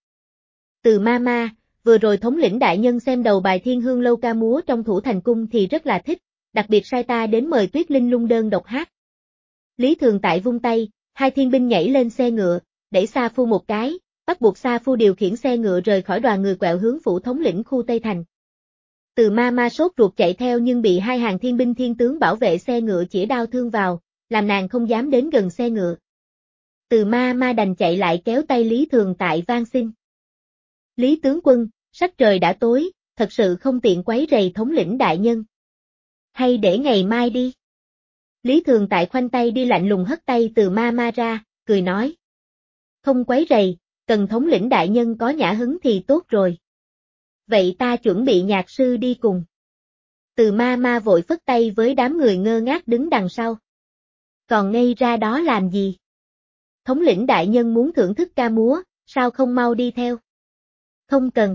Từ ma ma, vừa rồi thống lĩnh đại nhân xem đầu bài Thiên Hương Lâu ca múa trong Thủ Thành Cung thì rất là thích, đặc biệt sai ta đến mời Tuyết Linh Lung đơn độc hát. Lý Thường Tại vung tay, hai thiên binh nhảy lên xe ngựa, đẩy Sa Phu một cái, bắt buộc Sa Phu điều khiển xe ngựa rời khỏi đoàn người quẹo hướng phủ thống lĩnh khu Tây Thành. Từ ma ma sốt ruột chạy theo nhưng bị hai hàng thiên binh thiên tướng bảo vệ xe ngựa chĩa đao thương vào, làm nàng không dám đến gần xe ngựa. Từ ma ma đành chạy lại kéo tay Lý Thường Tại van xin. Lý tướng quân, Sắc trời đã tối, thật sự không tiện quấy rầy thống lĩnh đại nhân. Hay để ngày mai đi. Lý Thường Tại khoanh tay đi lạnh lùng hất tay Từ Ma Ma ra, cười nói. Không quấy rầy, cần thống lĩnh đại nhân có nhã hứng thì tốt rồi. Vậy ta chuẩn bị nhạc sư đi cùng. Từ Ma Ma vội phất tay với đám người ngơ ngác đứng đằng sau. Còn ngây ra đó làm gì? Thống lĩnh đại nhân muốn thưởng thức ca múa, sao không mau đi theo? Không cần.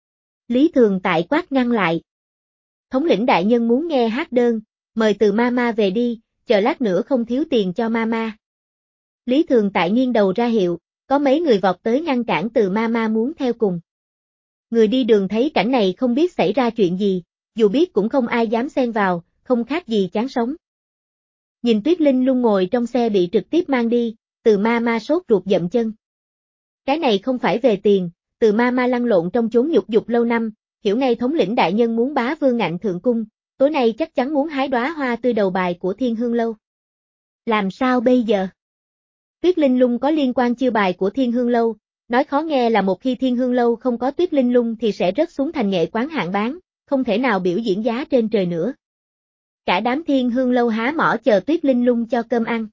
Lý Thường Tại quát ngăn lại. Thống lĩnh đại nhân muốn nghe hát đơn, mời Từ Ma Ma về đi, chờ lát nữa không thiếu tiền cho Ma Ma. Lý Thường Tại nghiêng đầu ra hiệu, có mấy người vọt tới ngăn cản Từ Ma Ma muốn theo cùng. Người đi đường thấy cảnh này không biết xảy ra chuyện gì, dù biết cũng không ai dám xen vào, không khác gì chán sống. Nhìn Tuyết Linh Lung ngồi trong xe bị trực tiếp mang đi, Từ Ma Ma sốt ruột dậm chân. Cái này không phải về tiền, Từ Ma Ma lăn lộn trong chốn nhục dục lâu năm, hiểu ngay thống lĩnh đại nhân muốn bá vương ngạnh thượng cung, tối nay chắc chắn muốn hái đóa hoa tươi đầu bài của Thiên Hương Lâu. Làm sao bây giờ? Tuyết Linh Lung có liên quan chiêu bài của Thiên Hương Lâu, nói khó nghe là một khi Thiên Hương Lâu không có Tuyết Linh Lung thì sẽ rớt xuống thành nghệ quán hạng bán, không thể nào biểu diễn giá trên trời nữa. Cả đám Thiên Hương Lâu há mỏ chờ Tuyết Linh Lung cho cơm ăn.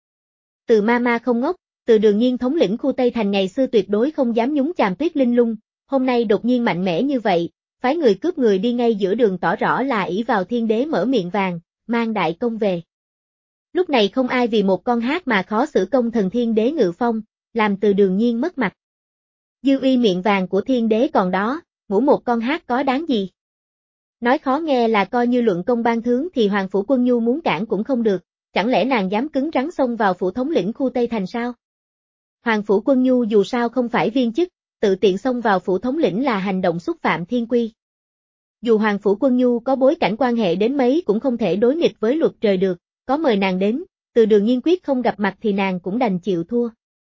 Từ Ma Ma không ngốc, Từ Đường Nhiên thống lĩnh khu Tây Thành ngày xưa tuyệt đối không dám nhúng chàm Tuyết Linh Lung, hôm nay đột nhiên mạnh mẽ như vậy, phái người cướp người đi ngay giữa đường tỏ rõ là ỷ vào Thiên Đế mở miệng vàng, mang đại công về. Lúc này không ai vì một con hát mà khó xử công thần Thiên Đế ngự phong, làm Từ Đường Nhiên mất mặt. Dư uy miệng vàng của Thiên Đế còn đó, ngủ một con hát có đáng gì? Nói khó nghe là coi như luận công ban thướng thì Hoàng Phủ Quân Nhu muốn cản cũng không được, chẳng lẽ nàng dám cứng rắn xông vào phủ thống lĩnh khu Tây Thành sao? Hoàng Phủ Quân Nhu dù sao không phải viên chức, tự tiện xông vào phủ thống lĩnh là hành động xúc phạm thiên quy. Dù Hoàng Phủ Quân Nhu có bối cảnh quan hệ đến mấy cũng không thể đối nghịch với luật trời được, có mời nàng đến, Từ Đường Nhiên quyết không gặp mặt thì nàng cũng đành chịu thua.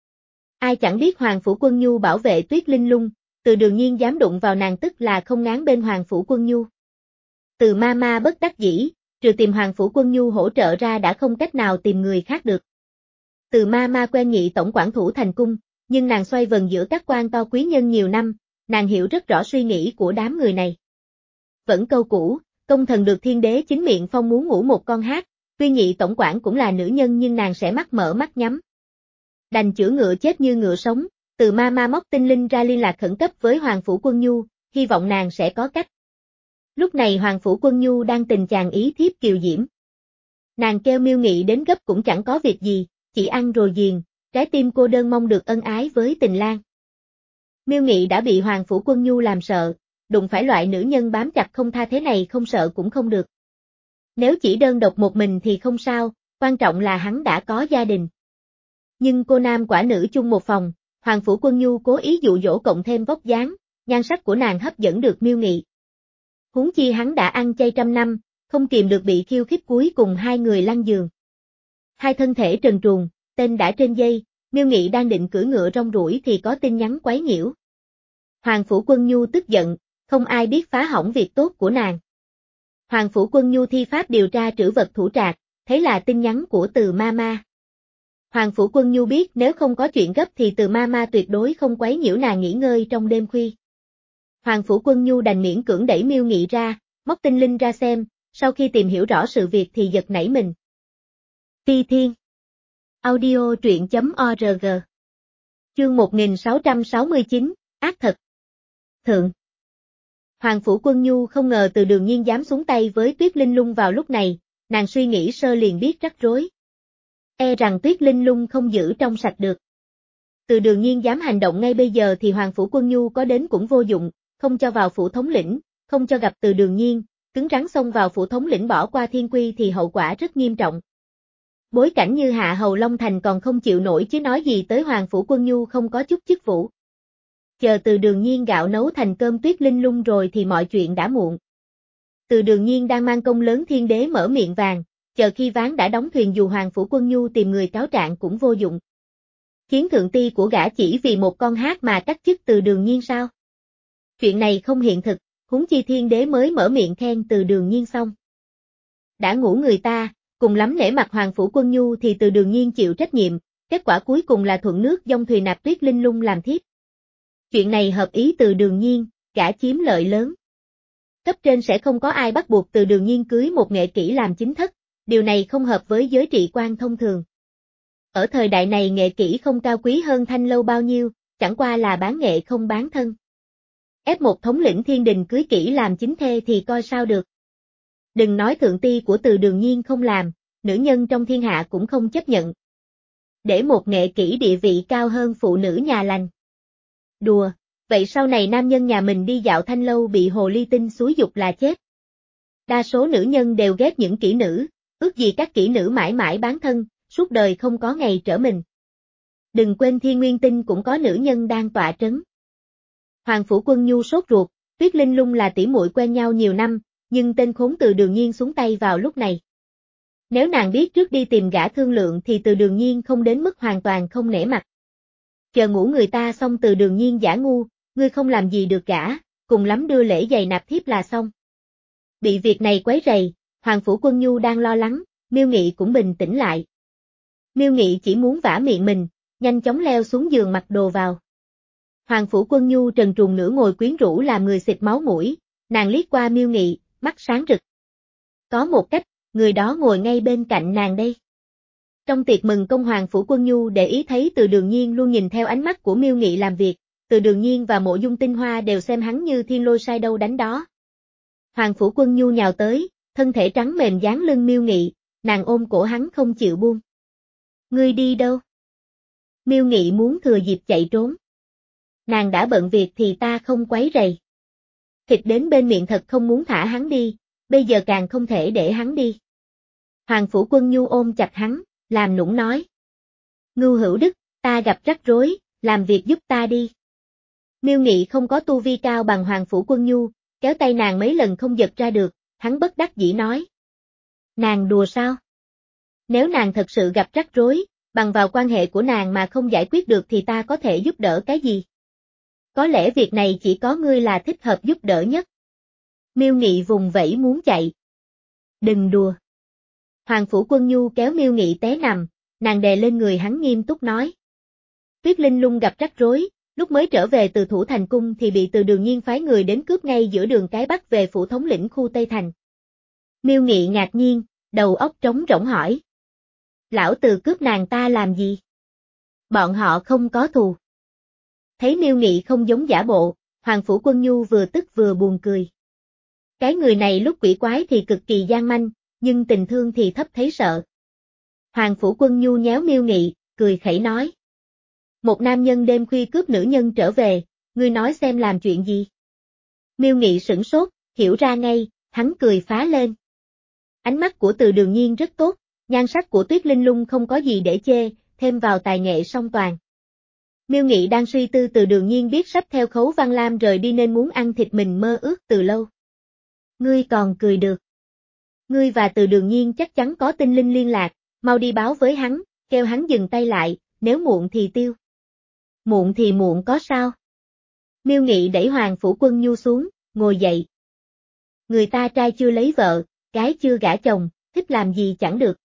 Ai chẳng biết Hoàng Phủ Quân Nhu bảo vệ Tuyết Linh Lung, Từ Đường Nhiên dám đụng vào nàng tức là không ngán bên Hoàng Phủ Quân Nhu. Từ Ma Ma bất đắc dĩ, trừ tìm Hoàng Phủ Quân Nhu hỗ trợ ra đã không cách nào tìm người khác được. Từ Ma Ma quen Nhị tổng quản thủ thành cung, nhưng nàng xoay vần giữa các quan to quý nhân nhiều năm, nàng hiểu rất rõ suy nghĩ của đám người này. Vẫn câu cũ, công thần được Thiên Đế chính miệng phong muốn ngủ một con hát, tuy Nhị tổng quản cũng là nữ nhân nhưng nàng sẽ mắt mở mắt nhắm. Đành chữa ngựa chết như ngựa sống, Từ Ma Ma móc tinh linh ra liên lạc khẩn cấp với Hoàng Phủ Quân Nhu, hy vọng nàng sẽ có cách. Lúc này Hoàng Phủ Quân Nhu đang tình chàng ý thiếp kiều diễm. Nàng kêu Miêu Nghị đến gấp cũng chẳng có việc gì, chỉ ăn rồi ghiền, trái tim cô đơn mong được ân ái với Tình Lang. Miêu Nghị đã bị Hoàng Phủ Quân Nhu làm sợ, đụng phải loại nữ nhân bám chặt không tha thế này không sợ cũng không được. Nếu chỉ đơn độc một mình thì không sao, quan trọng là hắn đã có gia đình. Nhưng cô nam quả nữ chung một phòng, Hoàng Phủ Quân Nhu cố ý dụ dỗ cộng thêm vóc dáng, nhan sắc của nàng hấp dẫn được Miêu Nghị. Huống chi hắn đã ăn chay trăm năm, không kìm được bị khiêu khích cuối cùng hai người lăn giường. Hai thân thể trần truồng, tên đã trên dây, Miêu Nghị đang định cưỡi ngựa rong ruổi thì có tin nhắn quấy nhiễu. Hoàng Phủ Quân Nhu tức giận, không ai biết phá hỏng việc tốt của nàng. Hoàng Phủ Quân Nhu thi pháp điều tra trữ vật thủ trạc, thấy là tin nhắn của Từ Ma Ma. Hoàng Phủ Quân Nhu biết nếu không có chuyện gấp thì Từ Ma Ma tuyệt đối không quấy nhiễu nàng nghỉ ngơi trong đêm khuya. Hoàng Phủ Quân Nhu đành miễn cưỡng đẩy Miêu Nghị ra, móc tinh linh ra xem, sau khi tìm hiểu rõ sự việc thì giật nảy mình. Phi Thiên Audio truyện.org Chương một nghìn sáu trăm sáu mươi chín, ác thật. Thượng Hoàng Phủ Quân Nhu không ngờ Từ Đường Nhiên dám xuống tay với Tuyết Linh Lung vào lúc này, nàng suy nghĩ sơ liền biết rắc rối. E rằng Tuyết Linh Lung không giữ trong sạch được. Từ Đường Nhiên dám hành động ngay bây giờ thì Hoàng Phủ Quân Nhu có đến cũng vô dụng, không cho vào phủ thống lĩnh, không cho gặp Từ Đường Nhiên, cứng rắn xông vào phủ thống lĩnh bỏ qua thiên quy thì hậu quả rất nghiêm trọng. Bối cảnh như Hạ Hầu Long Thành còn không chịu nổi chứ nói gì tới Hoàng Phủ Quân Nhu không có chút chức vụ. Chờ Từ Đường Nhiên gạo nấu thành cơm Tuyết Linh Lung rồi thì mọi chuyện đã muộn. Từ Đường Nhiên đang mang công lớn Thiên Đế mở miệng vàng, chờ khi ván đã đóng thuyền dù Hoàng Phủ Quân Nhu tìm người cáo trạng cũng vô dụng. Khiến thượng ti của gã chỉ vì một con hát mà cắt chức Từ Đường Nhiên sao? Chuyện này không hiện thực, huống chi Thiên Đế mới mở miệng khen Từ Đường Nhiên xong. Đã ngủ người ta, cùng lắm nể mặt Hoàng Phủ Quân Nhu thì Từ Đường Nhiên chịu trách nhiệm, kết quả cuối cùng là thuận nước dông thuyền nạp Tuyết Linh Lung làm thiếp. Chuyện này hợp ý Từ Đường Nhiên, gã chiếm lợi lớn. Cấp trên sẽ không có ai bắt buộc Từ Đường Nhiên cưới một nghệ kỹ làm chính thất, điều này không hợp với giới trị quan thông thường. Ở thời đại này nghệ kỹ không cao quý hơn thanh lâu bao nhiêu, chẳng qua là bán nghệ không bán thân. Ép một thống lĩnh thiên đình cưới kỹ làm chính thê thì coi sao được. Đừng nói thượng ti của Từ Đường Nhiên không làm, nữ nhân trong thiên hạ cũng không chấp nhận. Để một nghệ kỹ địa vị cao hơn phụ nữ nhà lành. Đùa, vậy sau này nam nhân nhà mình đi dạo thanh lâu bị hồ ly tinh xúi giục là chết. Đa số nữ nhân đều ghét những kỹ nữ, ước gì các kỹ nữ mãi mãi bán thân, suốt đời không có ngày trở mình. Đừng quên Thiên Nguyên Tinh cũng có nữ nhân đang tọa trấn. Hoàng Phủ Quân Nhu sốt ruột, Tuyết Linh Lung là tỷ muội quen nhau nhiều năm, nhưng tên khốn Từ Đường Nhiên xuống tay vào lúc này. Nếu nàng biết trước đi tìm gã thương lượng thì Từ Đường Nhiên không đến mức hoàn toàn không nể mặt. Chờ ngủ người ta xong Từ Đường Nhiên giả ngu, ngươi không làm gì được gã, cùng lắm đưa lễ giày nạp thiếp là xong. Bị việc này quấy rầy, Hoàng Phủ Quân Nhu đang lo lắng, Miêu Nghị cũng bình tĩnh lại. Miêu Nghị chỉ muốn vả miệng mình, nhanh chóng leo xuống giường mặc đồ vào. Hoàng Phủ Quân Nhu trần truồng nửa ngồi quyến rũ làm người xịt máu mũi, nàng liếc qua Miêu Nghị, mắt sáng rực. Có một cách, người đó ngồi ngay bên cạnh nàng đây. Trong tiệc mừng công Hoàng Phủ Quân Nhu để ý thấy Từ Đường Nhiên luôn nhìn theo ánh mắt của Miêu Nghị làm việc, Từ Đường Nhiên và Mộ Dung Tinh Hoa đều xem hắn như thiên lôi sai đâu đánh đó. Hoàng Phủ Quân Nhu nhào tới, thân thể trắng mềm dán lưng Miêu Nghị, nàng ôm cổ hắn không chịu buông. Ngươi đi đâu? Miêu Nghị muốn thừa dịp chạy trốn. Nàng đã bận việc thì ta không quấy rầy. Thịt đến bên miệng thật không muốn thả hắn đi, bây giờ càng không thể để hắn đi. Hoàng Phủ Quân Nhu ôm chặt hắn, làm nũng nói. Ngưu Hữu Đức, ta gặp rắc rối, làm việc giúp ta đi. Miêu Nghị không có tu vi cao bằng Hoàng Phủ Quân Nhu, kéo tay nàng mấy lần không giật ra được, hắn bất đắc dĩ nói. Nàng đùa sao? Nếu nàng thật sự gặp rắc rối, bằng vào quan hệ của nàng mà không giải quyết được thì ta có thể giúp đỡ cái gì? Có lẽ việc này chỉ có ngươi là thích hợp giúp đỡ nhất. Miêu Nghị vùng vẫy muốn chạy. Đừng đùa. Hoàng Phủ Quân Nhu kéo Miêu Nghị té nằm, nàng đè lên người hắn nghiêm túc nói. Tuyết Linh Lung gặp rắc rối, lúc mới trở về từ Thủ Thành Cung thì bị Từ Đường Nhiên phái người đến cướp ngay giữa đường cái Bắc về phủ thống lĩnh khu Tây Thành. Miêu Nghị ngạc nhiên, đầu óc trống rỗng hỏi. Lão Từ cướp nàng ta làm gì? Bọn họ không có thù. Thấy Miêu Nghị không giống giả bộ, Hoàng Phủ Quân Nhu vừa tức vừa buồn cười. Cái người này lúc quỷ quái thì cực kỳ gian manh, nhưng tình thương thì thấp thấy sợ. Hoàng Phủ Quân Nhu nhéo Miêu Nghị, cười khẩy nói. Một nam nhân đêm khuya cướp nữ nhân trở về, ngươi nói xem làm chuyện gì? Miêu Nghị sửng sốt, hiểu ra ngay, hắn cười phá lên. Ánh mắt của Từ Đường Nhiên rất tốt, nhan sắc của Tuyết Linh Lung không có gì để chê, thêm vào tài nghệ song toàn. Miêu Nghị đang suy tư Từ Đường Nhiên biết sắp theo Khấu Văn Lam rời đi nên muốn ăn thịt mình mơ ước từ lâu. Ngươi còn cười được. Ngươi và Từ Đường Nhiên chắc chắn có tinh linh liên lạc, mau đi báo với hắn, kêu hắn dừng tay lại, nếu muộn thì tiêu. Muộn thì muộn có sao? Miêu Nghị đẩy Hoàng Phủ Quân Nhu xuống, ngồi dậy. Người ta trai chưa lấy vợ, gái chưa gả chồng, thích làm gì chẳng được.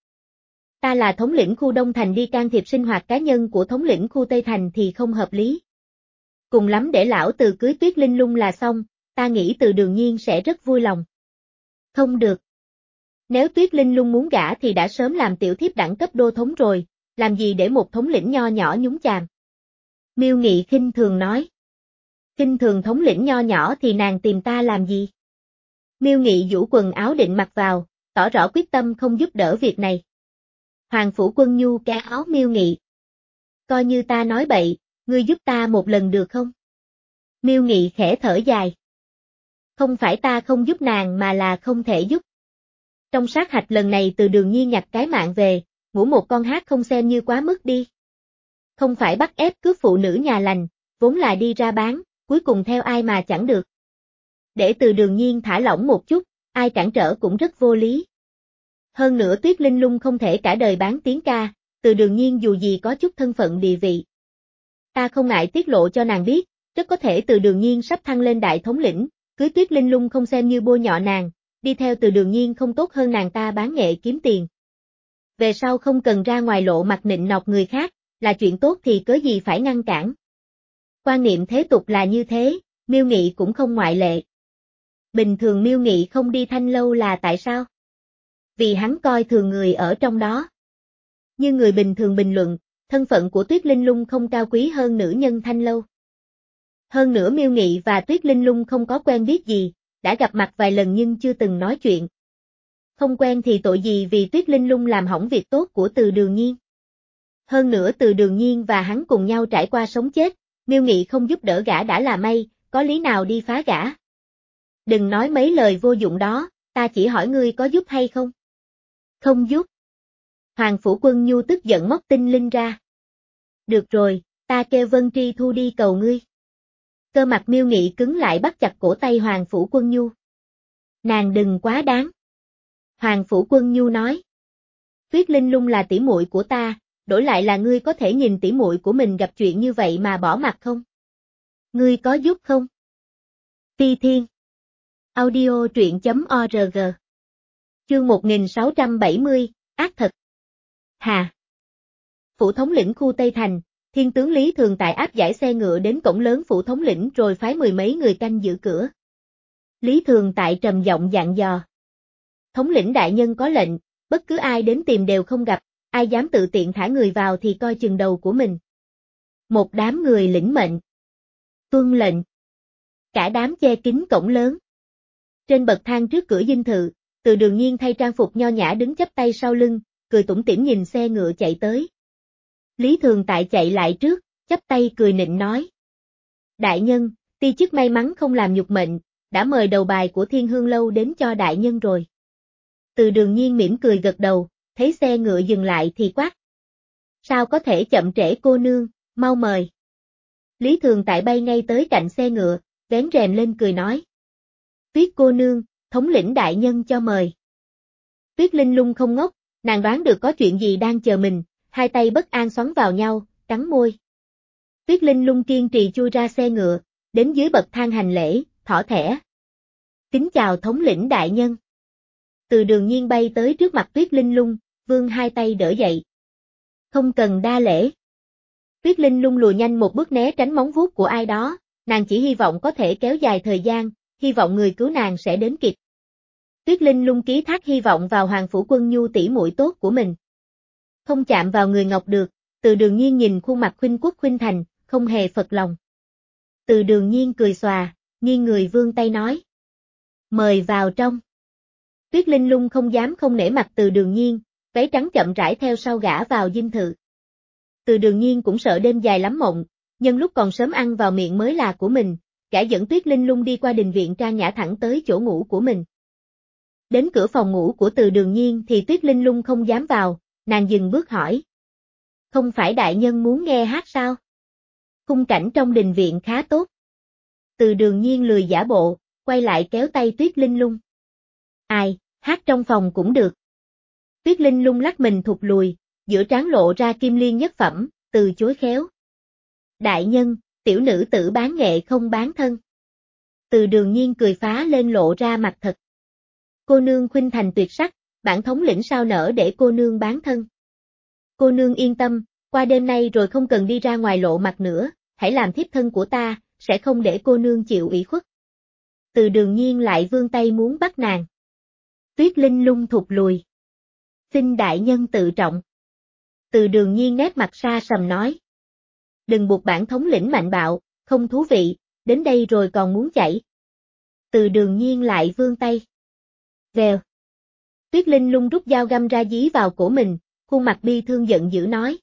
Ta là thống lĩnh khu Đông Thành đi can thiệp sinh hoạt cá nhân của thống lĩnh khu Tây Thành thì không hợp lý. Cùng lắm để lão Từ cưới Tuyết Linh Lung là xong, ta nghĩ Từ Đường Nhiên sẽ rất vui lòng. Không được. Nếu Tuyết Linh Lung muốn gả thì đã sớm làm tiểu thiếp đẳng cấp đô thống rồi, làm gì để một thống lĩnh nho nhỏ nhúng chàm. Miêu Nghị khinh thường nói. Khinh thường thống lĩnh nho nhỏ thì nàng tìm ta làm gì? Miêu Nghị giũ quần áo định mặc vào, tỏ rõ quyết tâm không giúp đỡ việc này. Hoàng Phủ Quân Nhu kéo áo Miêu Nghị. Coi như ta nói bậy, ngươi giúp ta một lần được không? Miêu Nghị khẽ thở dài. Không phải ta không giúp nàng mà là không thể giúp. Trong sát hạch lần này Từ Đường Nhiên nhặt cái mạng về, ngủ một con hát không xem như quá mức đi. Không phải bắt ép cướp phụ nữ nhà lành, vốn là đi ra bán, cuối cùng theo ai mà chẳng được. Để Từ Đường Nhiên thả lỏng một chút, ai cản trở cũng rất vô lý. Hơn nữa Tuyết Linh Lung không thể cả đời bán tiếng ca, Từ Đường Nhiên dù gì có chút thân phận địa vị. Ta không ngại tiết lộ cho nàng biết, rất có thể Từ Đường Nhiên sắp thăng lên đại thống lĩnh, cưới Tuyết Linh Lung không xem như bôi nhọ nàng, đi theo Từ Đường Nhiên không tốt hơn nàng ta bán nghệ kiếm tiền. Về sau không cần ra ngoài lộ mặt nịnh nọt người khác, là chuyện tốt thì cớ gì phải ngăn cản. Quan niệm thế tục là như thế, Miêu Nghị cũng không ngoại lệ. Bình thường Miêu Nghị không đi Thanh Lâu là tại sao? Vì hắn coi thường người ở trong đó. Như người bình thường bình luận, thân phận của Tuyết Linh Lung không cao quý hơn nữ nhân Thanh Lâu. Hơn nữa Miêu Nghị và Tuyết Linh Lung không có quen biết gì, đã gặp mặt vài lần nhưng chưa từng nói chuyện. Không quen thì tội gì vì Tuyết Linh Lung làm hỏng việc tốt của Từ Đường Nhiên. Hơn nữa Từ Đường Nhiên và hắn cùng nhau trải qua sống chết, Miêu Nghị không giúp đỡ gã đã là may, có lý nào đi phá gã. Đừng nói mấy lời vô dụng đó, ta chỉ hỏi ngươi có giúp hay không? Không giúp. Hoàng Phủ Quân Nhu tức giận móc tinh linh ra. Được rồi, ta kêu Vân Tri Thu đi cầu ngươi. Cơ mặt Miêu Nghị cứng lại bắt chặt cổ tay Hoàng Phủ Quân Nhu. Nàng đừng quá đáng. Hoàng Phủ Quân Nhu nói. Tuyết Linh Lung là tỷ muội của ta, đổi lại là ngươi có thể nhìn tỷ muội của mình gặp chuyện như vậy mà bỏ mặt không? Ngươi có giúp không? Phi Thiên. Audio truyện chấm org. Chương một nghìn sáu trăm bảy mươi, ác thật. Hà. Phủ thống lĩnh khu Tây Thành, Thiên tướng Lý Thường Tại áp giải xe ngựa đến cổng lớn phủ thống lĩnh rồi phái mười mấy người canh giữ cửa. Lý Thường Tại trầm giọng dặn dò. Thống lĩnh đại nhân có lệnh, bất cứ ai đến tìm đều không gặp, ai dám tự tiện thả người vào thì coi chừng đầu của mình. Một đám người lĩnh mệnh. Tuân lệnh. Cả đám che kín cổng lớn. Trên bậc thang trước cửa dinh thự, Từ Đường Nhiên thay trang phục nho nhã đứng chắp tay sau lưng, cười tủm tỉm nhìn xe ngựa chạy tới. Lý Thường Tại chạy lại trước, chắp tay cười nịnh nói. Đại nhân, ti chức may mắn không làm nhục mệnh, đã mời đầu bài của Thiên Hương Lâu đến cho đại nhân rồi. Từ Đường Nhiên mỉm cười gật đầu, thấy xe ngựa dừng lại thì quát. Sao có thể chậm trễ cô nương, mau mời. Lý Thường Tại bay ngay tới cạnh xe ngựa, vén rèm lên cười nói. Tuyết cô nương, thống lĩnh đại nhân cho mời. Tuyết Linh Lung không ngốc, nàng đoán được có chuyện gì đang chờ mình, hai tay bất an xoắn vào nhau, cắn môi. Tuyết Linh Lung kiên trì chui ra xe ngựa, đến dưới bậc thang hành lễ, thỏ thẻ. Kính chào thống lĩnh đại nhân. Từ Đường Nhiên bay tới trước mặt Tuyết Linh Lung, vươn hai tay đỡ dậy. Không cần đa lễ. Tuyết Linh Lung lùi nhanh một bước né tránh móng vuốt của ai đó, nàng chỉ hy vọng có thể kéo dài thời gian, hy vọng người cứu nàng sẽ đến kịp. Tuyết Linh Lung ký thác hy vọng vào Hoàng Phủ Quân Nhu tỷ muội tốt của mình. Không chạm vào người ngọc được, Từ Đường Nhiên nhìn khuôn mặt khuynh quốc khuynh thành, không hề phật lòng. Từ Đường Nhiên cười xòa, nghiêng người vươn tay nói. Mời vào trong. Tuyết Linh Lung không dám không nể mặt Từ Đường Nhiên, váy trắng chậm rãi theo sau gã vào dinh thự. Từ Đường Nhiên cũng sợ đêm dài lắm mộng, nhân lúc còn sớm ăn vào miệng mới là của mình, gã dẫn Tuyết Linh Lung đi qua đình viện trang nhã thẳng tới chỗ ngủ của mình. Đến cửa phòng ngủ của Từ Đường Nhiên thì Tuyết Linh Lung không dám vào, nàng dừng bước hỏi. Không phải đại nhân muốn nghe hát sao? Khung cảnh trong đình viện khá tốt. Từ Đường Nhiên lười giả bộ, quay lại kéo tay Tuyết Linh Lung. Ai, hát trong phòng cũng được. Tuyết Linh Lung lắc mình thụt lùi, giữa trán lộ ra kim liên nhất phẩm, từ chối khéo. Đại nhân, tiểu nữ tử bán nghệ không bán thân. Từ Đường Nhiên cười phá lên lộ ra mặt thật. Cô nương khuynh thành tuyệt sắc, bản thống lĩnh sao nỡ để cô nương bán thân. Cô nương yên tâm, qua đêm nay rồi không cần đi ra ngoài lộ mặt nữa, hãy làm thiếp thân của ta, sẽ không để cô nương chịu ủy khuất. Từ Đường Nhiên lại vươn tay muốn bắt nàng. Tuyết Linh Lung thụt lùi. Xin đại nhân tự trọng. Từ Đường Nhiên nét mặt xa sầm nói. Đừng buộc bản thống lĩnh mạnh bạo, không thú vị, đến đây rồi còn muốn chạy. Từ Đường Nhiên lại vươn tay. Vèo. Tuyết Linh Lung rút dao găm ra dí vào cổ mình, khuôn mặt bi thương giận dữ nói.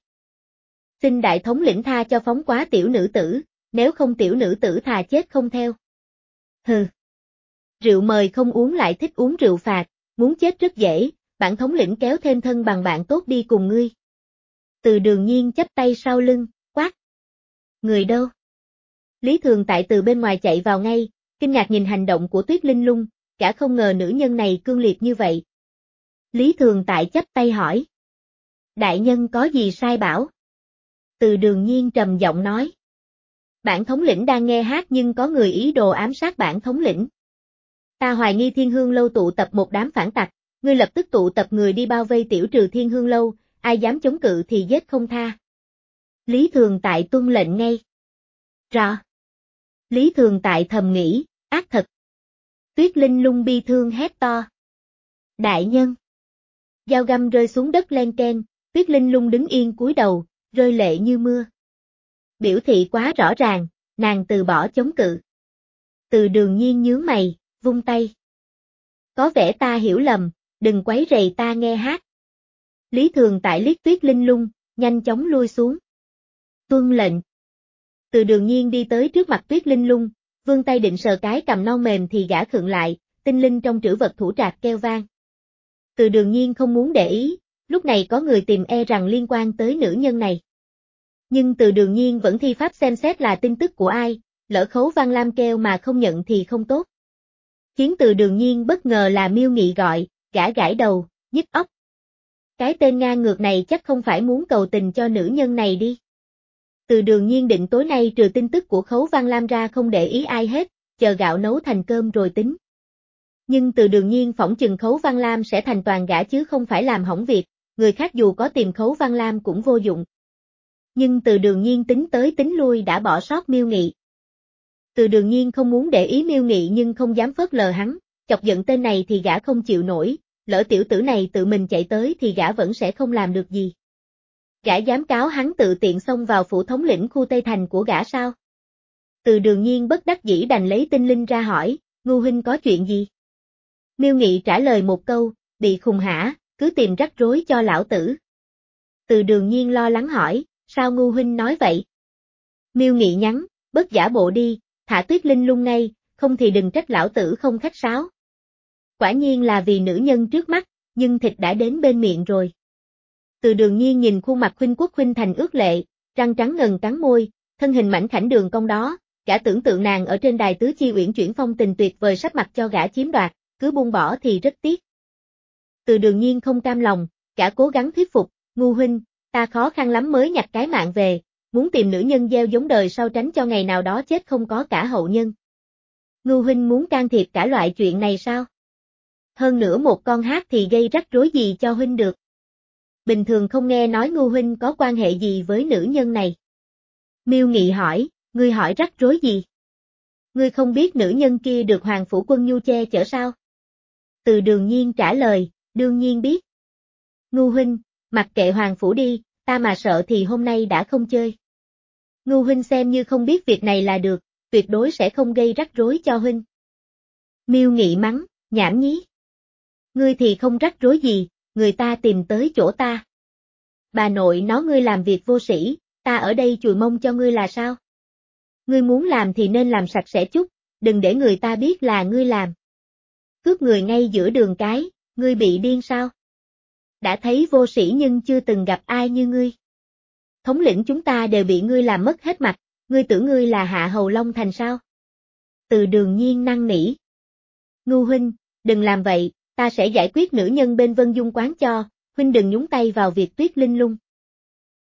Xin đại thống lĩnh tha cho phóng quá tiểu nữ tử, nếu không tiểu nữ tử thà chết không theo. Hừ. Rượu mời không uống lại thích uống rượu phạt, muốn chết rất dễ, bản thống lĩnh kéo thêm thân bằng bạn tốt đi cùng ngươi. Từ Đường Nhiên chắp tay sau lưng, quát. Người đâu? Lý Thường Tại từ bên ngoài chạy vào ngay, kinh ngạc nhìn hành động của Tuyết Linh Lung, cả không ngờ nữ nhân này cương liệt như vậy. Lý Thường Tại chắp tay hỏi. Đại nhân có gì sai bảo? Từ Đường Nhiên trầm giọng nói. Bản thống lĩnh đang nghe hát nhưng có người ý đồ ám sát bản thống lĩnh. Ta hoài nghi Thiên Hương Lâu tụ tập một đám phản tặc, ngươi lập tức tụ tập người đi bao vây tiểu trừ Thiên Hương Lâu, ai dám chống cự thì giết không tha. Lý Thường Tại tuân lệnh ngay. Rõ. Lý Thường Tại thầm nghĩ, ác thật. Tuyết Linh Lung bi thương hét to. Đại nhân. Dao găm rơi xuống đất len keng, Tuyết Linh Lung đứng yên cúi đầu, rơi lệ như mưa. Biểu thị quá rõ ràng, nàng từ bỏ chống cự. Từ Đường Nhiên nhướng mày, vung tay. Có vẻ ta hiểu lầm, đừng quấy rầy ta nghe hát. Lý Thường Tại liếc Tuyết Linh Lung, nhanh chóng lui xuống. Tuân lệnh. Từ Đường Nhiên đi tới trước mặt Tuyết Linh Lung, vươn tay định sờ cái cầm non mềm thì gã khựng lại, tinh linh trong trữ vật thủ trạc kêu vang. Từ Đường Nhiên không muốn để ý, lúc này có người tìm e rằng liên quan tới nữ nhân này. Nhưng Từ Đường Nhiên vẫn thi pháp xem xét là tin tức của ai, lỡ Khấu Văn Lam kêu mà không nhận thì không tốt. Khiến Từ Đường Nhiên bất ngờ là Miêu Nghị gọi, gã gãi đầu, nhức óc. Cái tên ngang ngược này chắc không phải muốn cầu tình cho nữ nhân này đi. Từ Đường Nhiên định tối nay trừ tin tức của Khấu Văn Lam ra không để ý ai hết, chờ gạo nấu thành cơm rồi tính. Nhưng Từ Đường Nhiên phỏng chừng Khấu Văn Lam sẽ thành toàn gã chứ không phải làm hỏng việc, người khác dù có tìm Khấu Văn Lam cũng vô dụng. Nhưng Từ Đường Nhiên tính tới tính lui đã bỏ sót Miêu Nghị. Từ Đường Nhiên không muốn để ý Miêu Nghị nhưng không dám phớt lờ hắn, chọc giận tên này thì gã không chịu nổi, lỡ tiểu tử này tự mình chạy tới thì gã vẫn sẽ không làm được gì. Gã dám cáo hắn tự tiện xông vào phủ thống lĩnh khu Tây Thành của gã sao? Từ Đường Nhiên bất đắc dĩ đành lấy tinh linh ra hỏi, Ngưu huynh có chuyện gì? Miêu Nghị trả lời một câu, bị khùng hả, cứ tìm rắc rối cho lão tử. Từ Đường Nhiên lo lắng hỏi, sao Ngưu huynh nói vậy? Miêu Nghị nhắn, bớt giả bộ đi, thả Tuyết Linh Lung ngay, không thì đừng trách lão tử không khách sáo. Quả nhiên là vì nữ nhân trước mắt, nhưng thịt đã đến bên miệng rồi. Từ Đường Nhiên nhìn khuôn mặt khuynh quốc khuynh thành ước lệ, răng trắng ngần cắn môi, thân hình mảnh khảnh đường cong đó, gã tưởng tượng nàng ở trên đài tứ chi uyển chuyển phong tình tuyệt vời sắp mặt cho gã chiếm đoạt, cứ buông bỏ thì rất tiếc. Từ Đường Nhiên không cam lòng, gã cố gắng thuyết phục, Ngưu huynh, ta khó khăn lắm mới nhặt cái mạng về, muốn tìm nữ nhân gieo giống đời sau tránh cho ngày nào đó chết không có cả hậu nhân. Ngưu huynh muốn can thiệp cả loại chuyện này sao? Hơn nữa một con hát thì gây rắc rối gì cho huynh được? Bình thường không nghe nói Ngưu huynh có quan hệ gì với nữ nhân này. Miêu Nghị hỏi, ngươi hỏi rắc rối gì? Ngươi không biết nữ nhân kia được Hoàng Phủ Quân Nhu che chở sao? Từ Đường Nhiên trả lời, đương nhiên biết. Ngưu huynh, mặc kệ Hoàng Phủ đi, ta mà sợ thì hôm nay đã không chơi. Ngưu huynh xem như không biết việc này là được, tuyệt đối sẽ không gây rắc rối cho huynh. Miêu Nghị mắng, nhảm nhí. Ngươi thì không rắc rối gì, người ta tìm tới chỗ ta. Bà nội nó ngươi làm việc vô sĩ, ta ở đây chùi mông cho ngươi là sao? Ngươi muốn làm thì nên làm sạch sẽ chút, đừng để người ta biết là ngươi làm. Cướp người ngay giữa đường cái, ngươi bị điên sao? Đã thấy vô sĩ nhưng chưa từng gặp ai như ngươi. Thống lĩnh chúng ta đều bị ngươi làm mất hết mặt, ngươi tưởng ngươi là hạ hầu Long Thành sao? Từ Đường Nhiên năn nỉ. Ngưu huynh, đừng làm vậy, ta sẽ giải quyết nữ nhân bên Vân Dung quán cho, huynh đừng nhúng tay vào việc Tuyết Linh Lung.